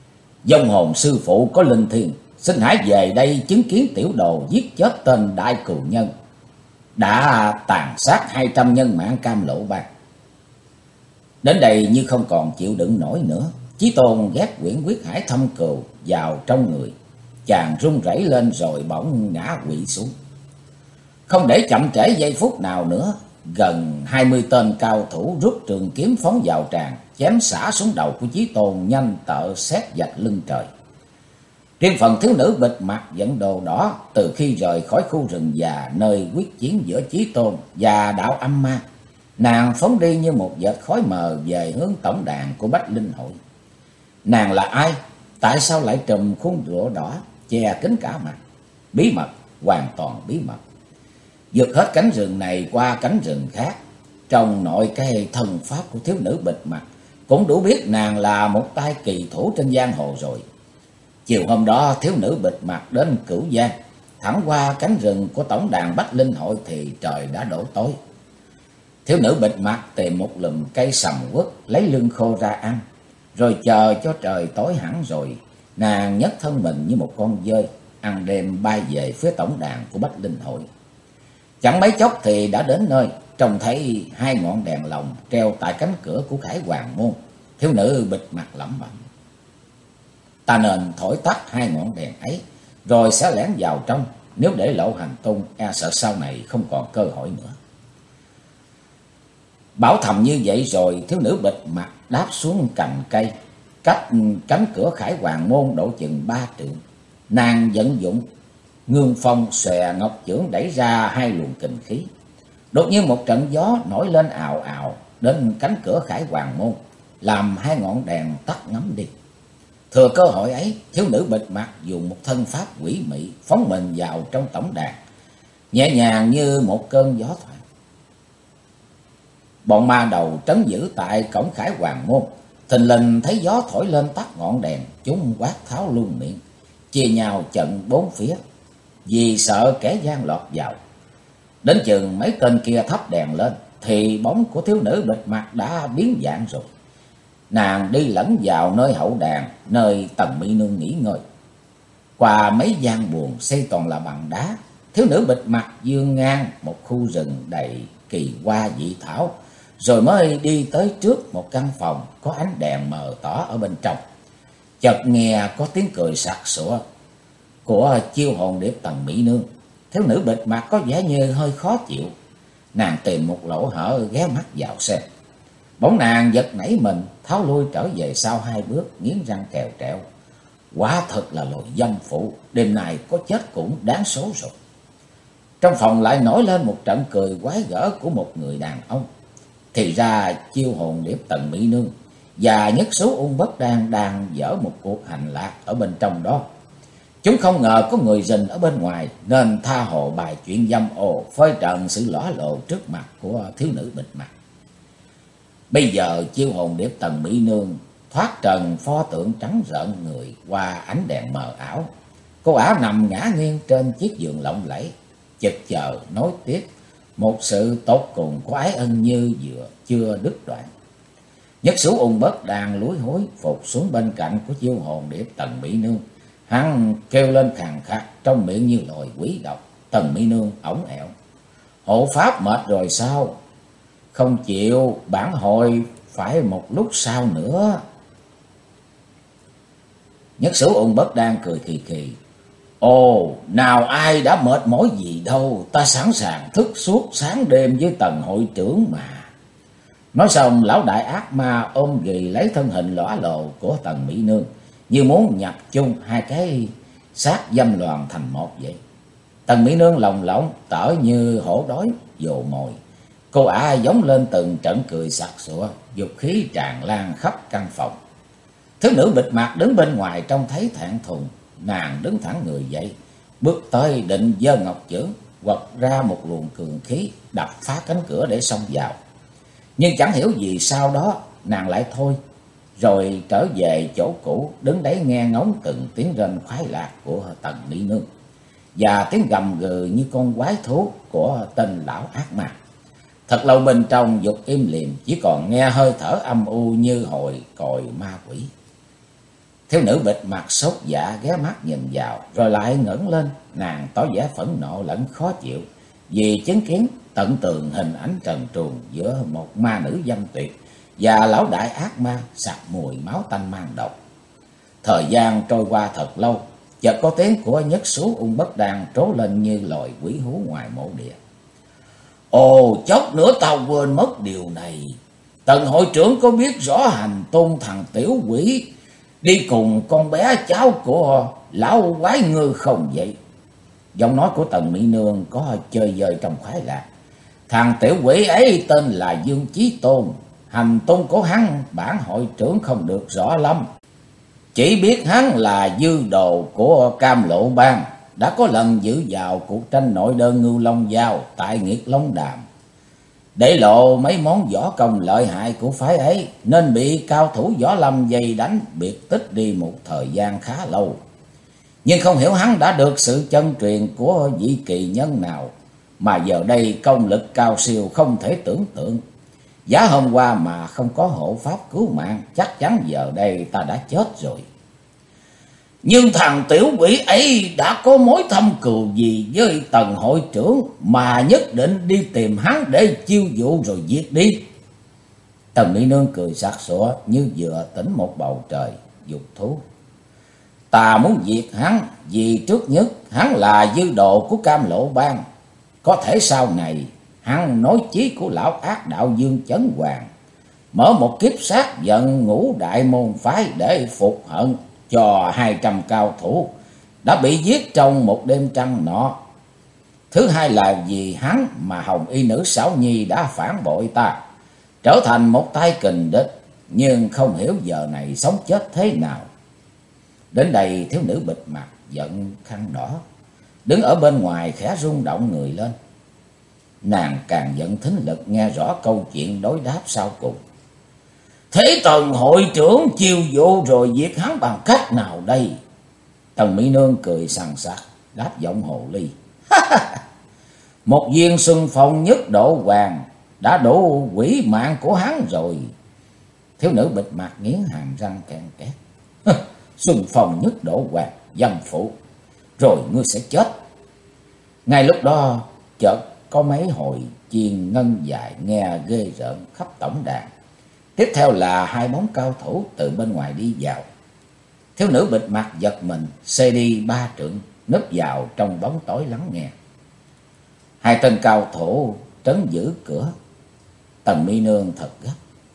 Vong hồn sư phụ có linh thiêng, xin hãy về đây chứng kiến tiểu đồ giết chết tên đại cừu nhân đã tàn sát 200 nhân mạng Cam Lộ Bang. Đến đây như không còn chịu đựng nổi nữa, Chí Tôn ghét quyển quyết hải thâm cừu vào trong người. Chàng run rẩy lên rồi bỗng ngã quỵ xuống. Không để chậm trễ giây phút nào nữa, gần 20 tên cao thủ rút trường kiếm phóng vào tràn, chém xả xuống đầu của Chí Tôn nhanh tợ xét vạch lưng trời. Riêng phần thiếu nữ bịt mặt dẫn đồ đỏ từ khi rời khỏi khu rừng già nơi quyết chiến giữa Chí Tôn và đạo âm ma, nàng phóng đi như một vệt khói mờ về hướng tổng đàn của Bách Linh Hội. Nàng là ai? Tại sao lại trùm khuôn lụa đỏ che kín cả mặt? Bí mật, hoàn toàn bí mật. Vượt hết cánh rừng này qua cánh rừng khác, trong nội cái thần pháp của thiếu nữ bịt mặt cũng đủ biết nàng là một tay kỳ thủ trên giang hồ rồi. Chiều hôm đó thiếu nữ bịt mặt đến Cửu Giang, thẳng qua cánh rừng của tổng đàn Bách Linh Hội thì trời đã đổ tối. Thiếu nữ bịt mặt tìm một lùm cây sầm uất lấy lưng khô ra ăn, rồi chờ cho trời tối hẳn rồi nàng nhấc thân mình như một con dơi ăn đêm bay về phía tổng đàn của Bách Linh Hội. Chẳng mấy chốc thì đã đến nơi, trông thấy 2 ngọn đèn lồng treo tại cánh cửa của Khải Hoàng môn. Thiếu nữ bịt mặt lẩm bẩm: ta nên thổi tắt 2 ngọn đèn ấy, rồi sẽ lẻn vào trong. Nếu để lộ hành tung, e sợ sau này không còn cơ hội nữa. Bảo thầm như vậy rồi, thiếu nữ bịt mặt đáp xuống cành cây, cách cánh cửa Khải Hoàng môn độ chừng 3 trượng. Nàng vận dụng ngương phong xòe ngọc chưởng đẩy ra 2 luồng kình khí. Đột nhiên một trận gió nổi lên ào ào đến cánh cửa Khải Hoàng môn, làm 2 ngọn đèn tắt ngấm đi. Thừa cơ hội ấy, thiếu nữ bịt mặt dùng một thân pháp quỷ mị phóng mình vào trong tổng đàn, nhẹ nhàng như một cơn gió thoảng. Bọn ma đầu trấn giữ tại cổng Khải Hoàng môn thình lình thấy gió thổi lên tắt ngọn đèn, chúng quát tháo luôn miệng, chia nhau trận 4 phía, vì sợ kẻ gian lọt vào. Đến chừng mấy tên kia thắp đèn lên thì bóng của thiếu nữ bịt mặt đã biến dạng rồi. Nàng đi lẫn vào nơi hậu đàn, nơi Tần Mỹ Nương nghỉ ngơi. Qua mấy gian buồng xây toàn là bằng đá, thiếu nữ bịt mặt vươn ngang một khu rừng đầy kỳ hoa dị thảo, rồi mới đi tới trước một căn phòng có ánh đèn mờ tỏ ở bên trong. Chợt nghe có tiếng cười sặc sụa của chiêu hồn điệp Tần Mỹ Nương. Thiếu nữ bịt mặt có vẻ như hơi khó chịu, nàng tìm một lỗ hở ghé mắt vào xem. Bỗng nàng giật nảy mình, tháo lui trở về sau 2 bước, nghiến răng kèo trẹo. Quả thật là loài dâm phụ, đêm nay có chết cũng đáng số rồi. Trong phòng lại nổi lên một trận cười quái gở của một người đàn ông. Thì ra chiêu hồn điệp Tần Mỹ Nương và Nhất Số Ung Bất đang dở một cuộc hành lạc ở bên trong đó. Chúng không ngờ có người rình ở bên ngoài, nên tha hồ bài chuyện dâm ô, phơi trần sự lõa lộ trước mặt của thiếu nữ bịt mặt. Bây giờ chiêu hồn điệp Tần Mỹ Nương thoát trần pho tượng trắng rợn người qua ánh đèn mờ ảo. Cô ả nằm ngã nghiêng trên chiếc giường lộng lẫy, chực chờ nối tiếp một sự tột cùng của ái ân như vừa chưa đứt đoạn. Nhất Số Ung Bất đang lúi húi phục xuống bên cạnh của chiêu hồn điệp Tần Mỹ Nương. Hắn kêu lên khàn khạc, trong miệng như loài quỷ độc. Tần Mỹ Nương ổng ẹo: hộ pháp mệt rồi sao? Không chịu, bản hội phải một lúc sau nữa. Nhất Số Ung Bất đang cười khì khì: ồ, nào ai đã mệt mỏi gì đâu, ta sẵn sàng thức suốt sáng đêm với Tần hội trưởng mà. Nói xong, lão đại ác ma ôm ghì lấy thân hình lõa lộ của Tần Mỹ Nương, như muốn nhập chung 2 cái xác dâm loàn thành một vậy. Tần Mỹ Nương lồng lộng tở như hổ đói vồ mồi. Cô ả giống lên từng trận cười sặc sụa, dục khí tràn lan khắp căn phòng. Thiếu nữ bịt mặt đứng bên ngoài trông thấy thẹn thùng, nàng đứng thẳng người dậy, bước tới định giơ ngọc chưởng quật ra một luồng cường khí đập phá cánh cửa để xông vào. Nhưng chẳng hiểu gì sau đó nàng lại thôi, rồi trở về chỗ cũ, đứng đấy nghe ngóng từng tiếng rên khoái lạc của Tần Mỹ Nương và tiếng gầm gừ như con quái thú của tên lão ác ma. Thật lâu bên trong dục im lìm, chỉ còn nghe hơi thở âm u như hồi còi ma quỷ. Thiếu nữ bịt mặt sốt dạ ghé mắt nhìn vào, rồi lại ngẩng lên. Nàng tỏ vẻ phẫn nộ lẫn khó chịu, vì chứng kiến tận tường hình ảnh trần truồng giữa một ma nữ dâm tuyệt và lão đại ác ma sặc mùi máu tanh mang độc. Thời gian trôi qua thật lâu, chợt có tiếng của Nhất Sú Ung Bất Đan trố lên như loài quỷ hú ngoài mộ địa. Ồ, chốc nữa tao quên mất điều này. Tần hội trưởng có biết rõ hành tung thằng tiểu quỷ đi cùng con bé cháu của lão quái ngư không vậy? Giọng nói của Tần Mỹ Nương có chơi vơi trong khoái lạc. Thằng tiểu quỷ ấy tên là Dương Chí Tôn. Hành tung của hắn bản hội trưởng không được rõ lắm. Chỉ biết hắn là dư đồ của Cam Lộ Bang, đã có lần giữ vào cuộc tranh nội đơn Ngưu Long Giao tại Nghiệt Long Đàm, để lộ mấy món võ công lợi hại của phái ấy, nên bị cao thủ võ lâm vây đánh biệt tích đi một thời gian khá lâu. Nhưng không hiểu hắn đã được sự chân truyền của vị kỳ nhân nào mà giờ đây công lực cao siêu không thể tưởng tượng. Giá hôm qua mà không có hộ pháp cứu mạng, chắc chắn giờ đây ta đã chết rồi. Nhưng thằng tiểu quỷ ấy đã có mối thâm cừu gì với Tần hội trưởng mà nhất định đi tìm hắn để chiêu dụ rồi giết đi? Tần Mỹ Nương cười sặc sụa như vừa tỉnh một bầu trời dục thú. Ta muốn diệt hắn vì trước nhất hắn là dư đồ của Cam Lộ Bang. Có thể sau này hắn nối chí của lão ác đạo Dương Chấn Hoàng, mở một kiếp sát giận ngũ đại môn phái để phục hận cho 200 cao thủ đã bị giết trong một đêm trăng nọ. Thứ hai là vì hắn mà Hồng Y nữ Sảo Nhi đã phản bội ta, trở thành một tay kình địch, nhưng không hiểu giờ này sống chết thế nào. Đến đây thiếu nữ bịt mặt giận khăn đỏ, đứng ở bên ngoài khẽ rung động người lên. Nàng càng giận thính lực nghe rõ câu chuyện đối đáp sau cùng. Thế Tần hội trưởng chiêu dụ rồi giết hắn bằng cách nào đây? Tần Mỹ Nương cười sằng sặc đáp giọng hồ ly. Một viên xuân phong nhất độ hoàng đã đủ quỷ mạng của hắn rồi. Thiếu nữ bịt mặt nghiến hàm răng kèn két. Xuân phong nhất độ hoàng, dâm phụ, rồi ngươi sẽ chết. Ngay lúc đó chợt có mấy hồi chiên ngân dài nghe ghê rợn khắp tổng đàn. Tiếp theo là hai bóng cao thủ từ bên ngoài đi vào. Thiếu nữ bịt mặt giật mình, xê đi 3 trượng, núp vào trong bóng tối lắng nghe. Hai tên cao thủ trấn giữ cửa. Tần Mỹ Nương thật gấp.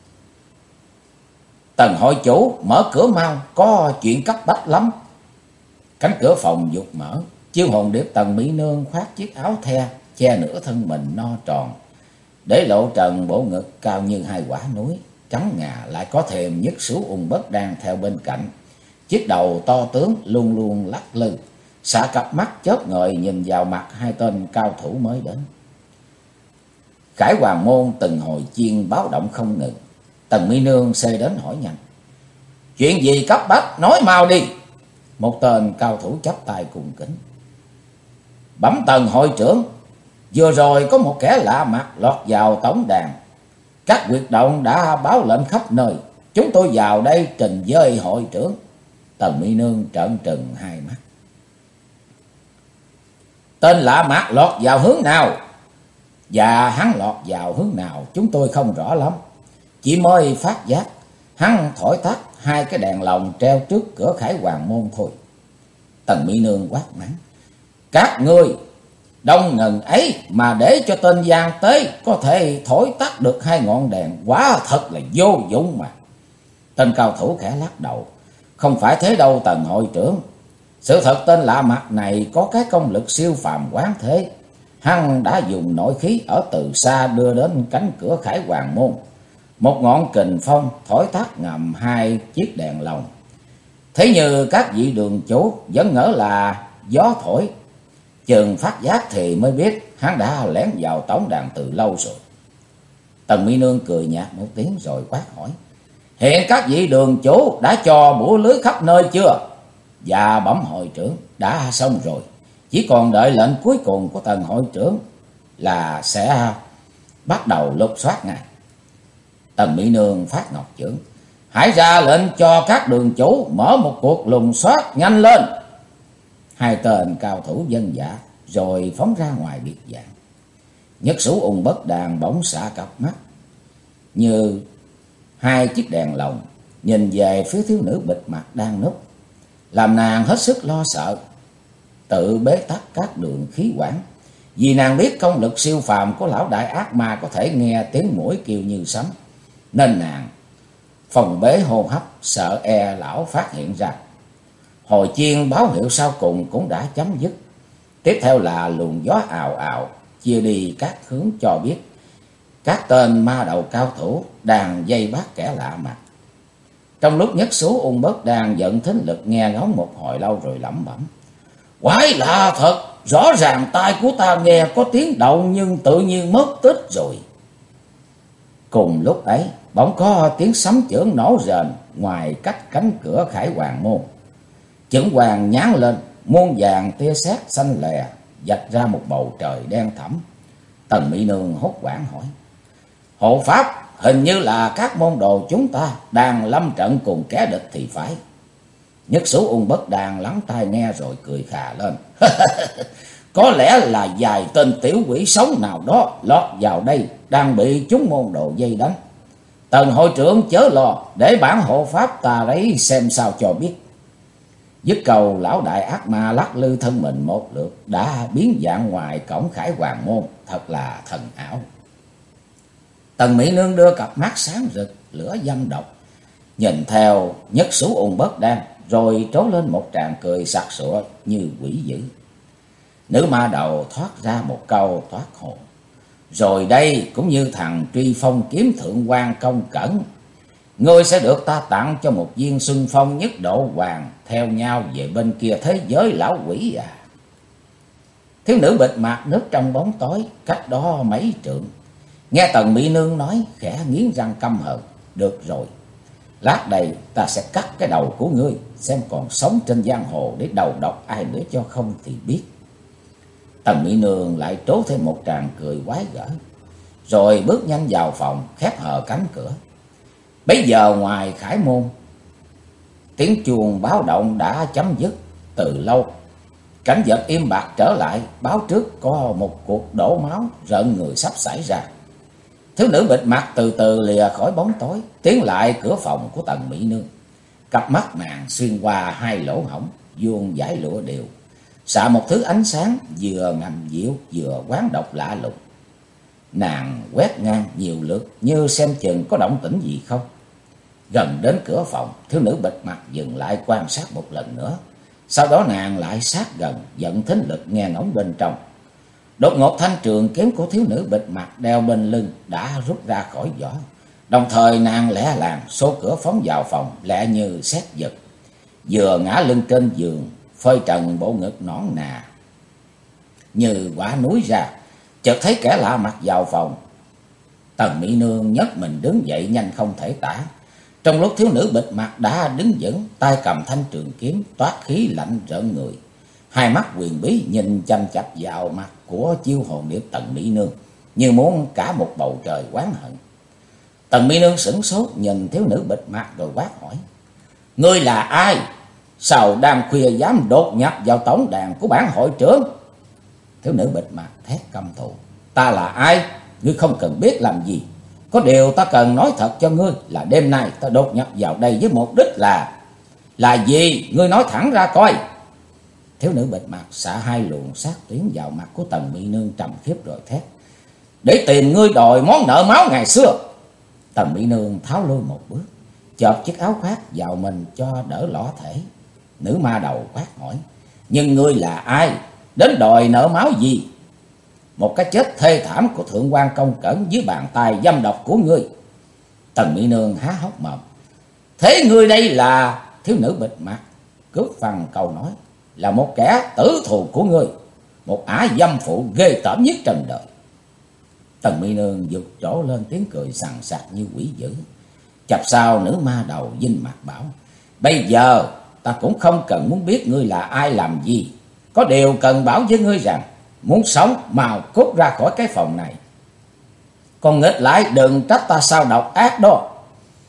Tần hội chủ, mở cửa mau, có chuyện cấp bách lắm. Cánh cửa phòng vụt mở. Chiêu hồn điệp Tần Mỹ Nương khoác chiếc áo the che nửa thân mình no tròn, để lộ trần bộ ngực cao như hai quả núi. Trắng ngà lại có thềm Nhất Sú Ung Bất Đan theo bên cạnh. Chiếc đầu to tướng luôn luôn lắc lư, xạ cặp mắt chớp ngời nhìn vào mặt hai tên cao thủ mới đến. Khải Hoàng môn từng hồi chiên báo động không ngừng. Tần Mỹ Nương xê đến hỏi nhanh. Chuyện gì cấp bách, nói mau đi. Một tên cao thủ chắp tay cùng kính. Bẩm Tần hội trưởng, vừa rồi có một kẻ lạ mặt lọt vào tổng đàn. Các huyệt động đã báo lệnh khắp nơi. Chúng tôi vào đây trình với hội trưởng. Tần Mỹ Nương trợn trừng hai mắt. Tên lạ mặt lọt vào hướng nào? Dạ, hắn lọt vào hướng nào chúng tôi không rõ lắm. Chỉ mới phát giác hắn thổi tắt hai cái đèn lồng treo trước cửa Khải Hoàng môn thôi. Tần Mỹ Nương quát mắng. Các ngươi đông ngần ấy mà để cho tên gian tế có thể thổi tắt được hai ngọn đèn, quá thật là vô dụng mà. Tên cao thủ khẽ lắc đầu. Không phải thế đâu Tần hội trưởng. Sự thật tên lạ mặt này có cái công lực siêu phàm quán thế. Hắn đã dùng nội khí ở từ xa đưa đến cánh cửa Khải Hoàng môn. Một ngọn kình phong thổi tắt ngầm hai chiếc đèn lồng. Thế như các vị đường chủ vẫn ngỡ là gió thổi. Chừng phát giác thì mới biết hắn đã lén vào tổng đàn từ lâu rồi. Tần Mỹ Nương cười nhạt một tiếng rồi quát hỏi. Hiện các vị đường chủ đã cho bủa lưới khắp nơi chưa? Dạ bẩm hội trưởng, đã xong rồi. Chỉ còn đợi lệnh cuối cùng của Tần hội trưởng là sẽ bắt đầu lục soát ngay. Tần Mỹ Nương phát ngọc chưởng. hãy ra lệnh cho các đường chủ mở một cuộc lùng soát nhanh lên. Hai tên cao thủ dân dã rồi phóng ra ngoài biệt dạng. Nhất Sử Ung Bất Đàn bỗng xạ cặp mắt như hai chiếc đèn lồng nhìn về phía thiếu nữ bịt mặt đang núp, làm nàng hết sức lo sợ, tự bế tắc các đường khí quản. Vì nàng biết công lực siêu phàm của lão đại ác ma có thể nghe tiếng mũi kêu như sấm, nên nàng phòng bế hô hấp, sợ e lão phát hiện ra. Hồi chiên báo hiệu sau cùng cũng đã chấm dứt. Tiếp theo là luồng gió ào ào chia đi các hướng, cho biết các tên ma đầu cao thủ đang dây bắt kẻ lạ mặt. Trong lúc Nhất Sử Ung Bất Đàn giận thính lực nghe ngóng một hồi lâu rồi lẩm bẩm: quái lạ thật, rõ ràng tai của ta nghe có tiếng động nhưng tự nhiên mất tích rồi. Cùng lúc ấy bỗng có tiếng sấm chưởng nổ rền ngoài cách cánh cửa Khải Hoàng môn. Chưởng hoàng nhán lên, muôn vàng tia sét xanh lè vạch ra một bầu trời đen thẫm. Tần Mỹ Nương hốt hoảng hỏi: hộ pháp, hình như là các môn đồ chúng ta đang lâm trận cùng kẻ địch thì phải. Nhất Sử Ung Bất Đàn lắng tai nghe rồi cười khà lên: có lẽ là vài tên tiểu quỷ sống nào đó lọt vào đây, đang bị chúng môn đồ dây đánh. Tần hội trưởng chớ lo, để bản hộ pháp ta lấy xem sao cho biết. Dứt câu, lão đại ác ma lắc lư thân mình một lượt, đã biến dạng ngoài cổng Khải Hoàng môn, thật là thần ảo. Tần Mỹ Nương đưa cặp mắt sáng rực lửa dâm độc, nhìn theo Nhất Sử Ung Bất Đàn, rồi trố lên một tràng cười sặc sụa như quỷ dữ. Nữ ma đầu thoát ra một câu thoát hồn: rồi đây cũng như thằng truy phong kiếm thượng quan Công Cẩn, ngươi sẽ được ta tặng cho một viên xuân phong nhất độ hoàng, theo nhau về bên kia thế giới lão quỷ à. Thiếu nữ bịt mặt núp trong bóng tối cách đó mấy trượng, nghe Tần Mỹ Nương nói khẽ nghiến răng căm hờn: được rồi, lát đây ta sẽ cắt cái đầu của ngươi, xem còn sống trên giang hồ để đầu độc ai nữa cho không thì biết. Tần Mỹ Nương lại trố thêm một tràng cười quái gở, rồi bước nhanh vào phòng, khép hờ cánh cửa. Bấy giờ ngoài Khải môn, tiếng chuông báo động đã chấm dứt từ lâu. Cảnh vật im bặt trở lại, báo trước có một cuộc đổ máu rợn người sắp xảy ra. Thiếu nữ bịt mặt từ từ lìa khỏi bóng tối, tiến lại cửa phòng của Tần Mỹ Nương. Cặp mắt nàng xuyên qua hai lỗ hổng, vuông dải lụa đều, xạ một thứ ánh sáng vừa ngầm dịu vừa quán độc lạ lùng. Nàng quét ngang nhiều lượt như xem chừng có động tĩnh gì không. Gần đến cửa phòng, thiếu nữ bịt mặt dừng lại quan sát một lần nữa. Sau đó nàng lại sát gần, dẫn thính lực nghe ngóng bên trong. Đột ngột thanh trường kiếm của thiếu nữ bịt mặt đeo bên lưng đã rút ra khỏi vỏ. Đồng thời nàng lẻ làng xô cửa phóng vào phòng, lẹ như sét giật. Vừa ngã lưng trên giường, phơi trần bộ ngực nõn nà như quả núi ra, chợt thấy kẻ lạ mặt vào phòng. Tần Mỹ Nương nhấc mình đứng dậy nhanh không thể tả. Trong lúc thiếu nữ bịt mặt đã đứng vững, tay cầm thanh trường kiếm toát khí lạnh rợn người, hai mắt huyền bí nhìn chăm chăm vào mặt của chiêu hồn điệp Tần Mỹ Nương, như muốn cả một bầu trời oán hận. Tần Mỹ Nương sửng sốt nhìn thiếu nữ bịt mặt rồi quát hỏi: ngươi là ai? Sao đêm khuya dám đột nhập vào tổng đàn của bản hội trưởng? Thiếu nữ bịt mặt thét căm thù: ta là ai? Ngươi không cần biết làm gì. Có điều ta cần nói thật cho ngươi là đêm nay ta đột nhập vào đây với mục đích là gì? Ngươi nói thẳng ra coi. Thiếu nữ bịt mặt xạ hai luồng sát tuyến vào mặt của Tần Mỹ Nương trầm khiếp rồi thét: để tìm ngươi đòi món nợ máu ngày xưa. Tần Mỹ Nương tháo lui một bước, chộp chiếc áo khoác vào mình cho đỡ lõ thể. Nữ ma đầu quát hỏi: nhưng ngươi là ai? Đến đòi nợ máu gì? Một cái chết thê thảm của thượng quan Công Cẩn dưới bàn tay dâm độc của ngươi. Tần Mỹ Nương há hốc mồm: thế ngươi đây là? Thiếu nữ bịt mặt cướp phăng câu nói: là một kẻ tử thù của ngươi, một ả dâm phụ ghê tởm nhất trần đời. Tần Mỹ Nương giật trổ lên tiếng cười sằng sặc như quỷ dữ. Chập sau nữ ma đầu vinh mặt bảo: bây giờ ta cũng không cần muốn biết ngươi là ai làm gì. Có điều cần bảo với ngươi rằng, muốn sống mau cút ra khỏi cái phòng này. Còn nghịch lại đừng trách ta sao độc ác đó.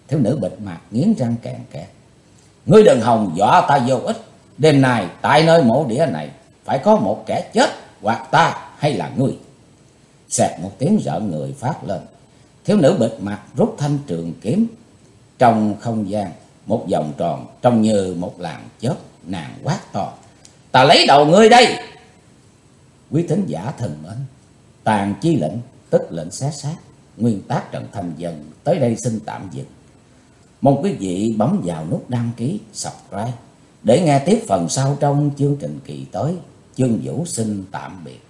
Thiếu nữ bịt mặt nghiến răng kèn kẹt. Ngươi đừng hòng dọa ta vô ích. Đêm nay tại nơi mộ đĩa này phải có một kẻ chết, hoặc ta hay là ngươi. Xẹt một tiếng rợn người phát lên. Thiếu nữ bịt mặt rút thanh trường kiếm. Trong không gian một vòng tròn trông như một làn chớp, nàng quát to: Ta lấy đầu ngươi đây! Quý thính giả thân mến, tàn chi lệnh tức lệnh xé xác, nguyên tác Trần Thanh Vân tới đây xin tạm dừng. Mong quý vị bấm vào nút đăng ký, subscribe để nghe tiếp phần sau trong chương trình kỳ tới. Chương Vũ xin tạm biệt.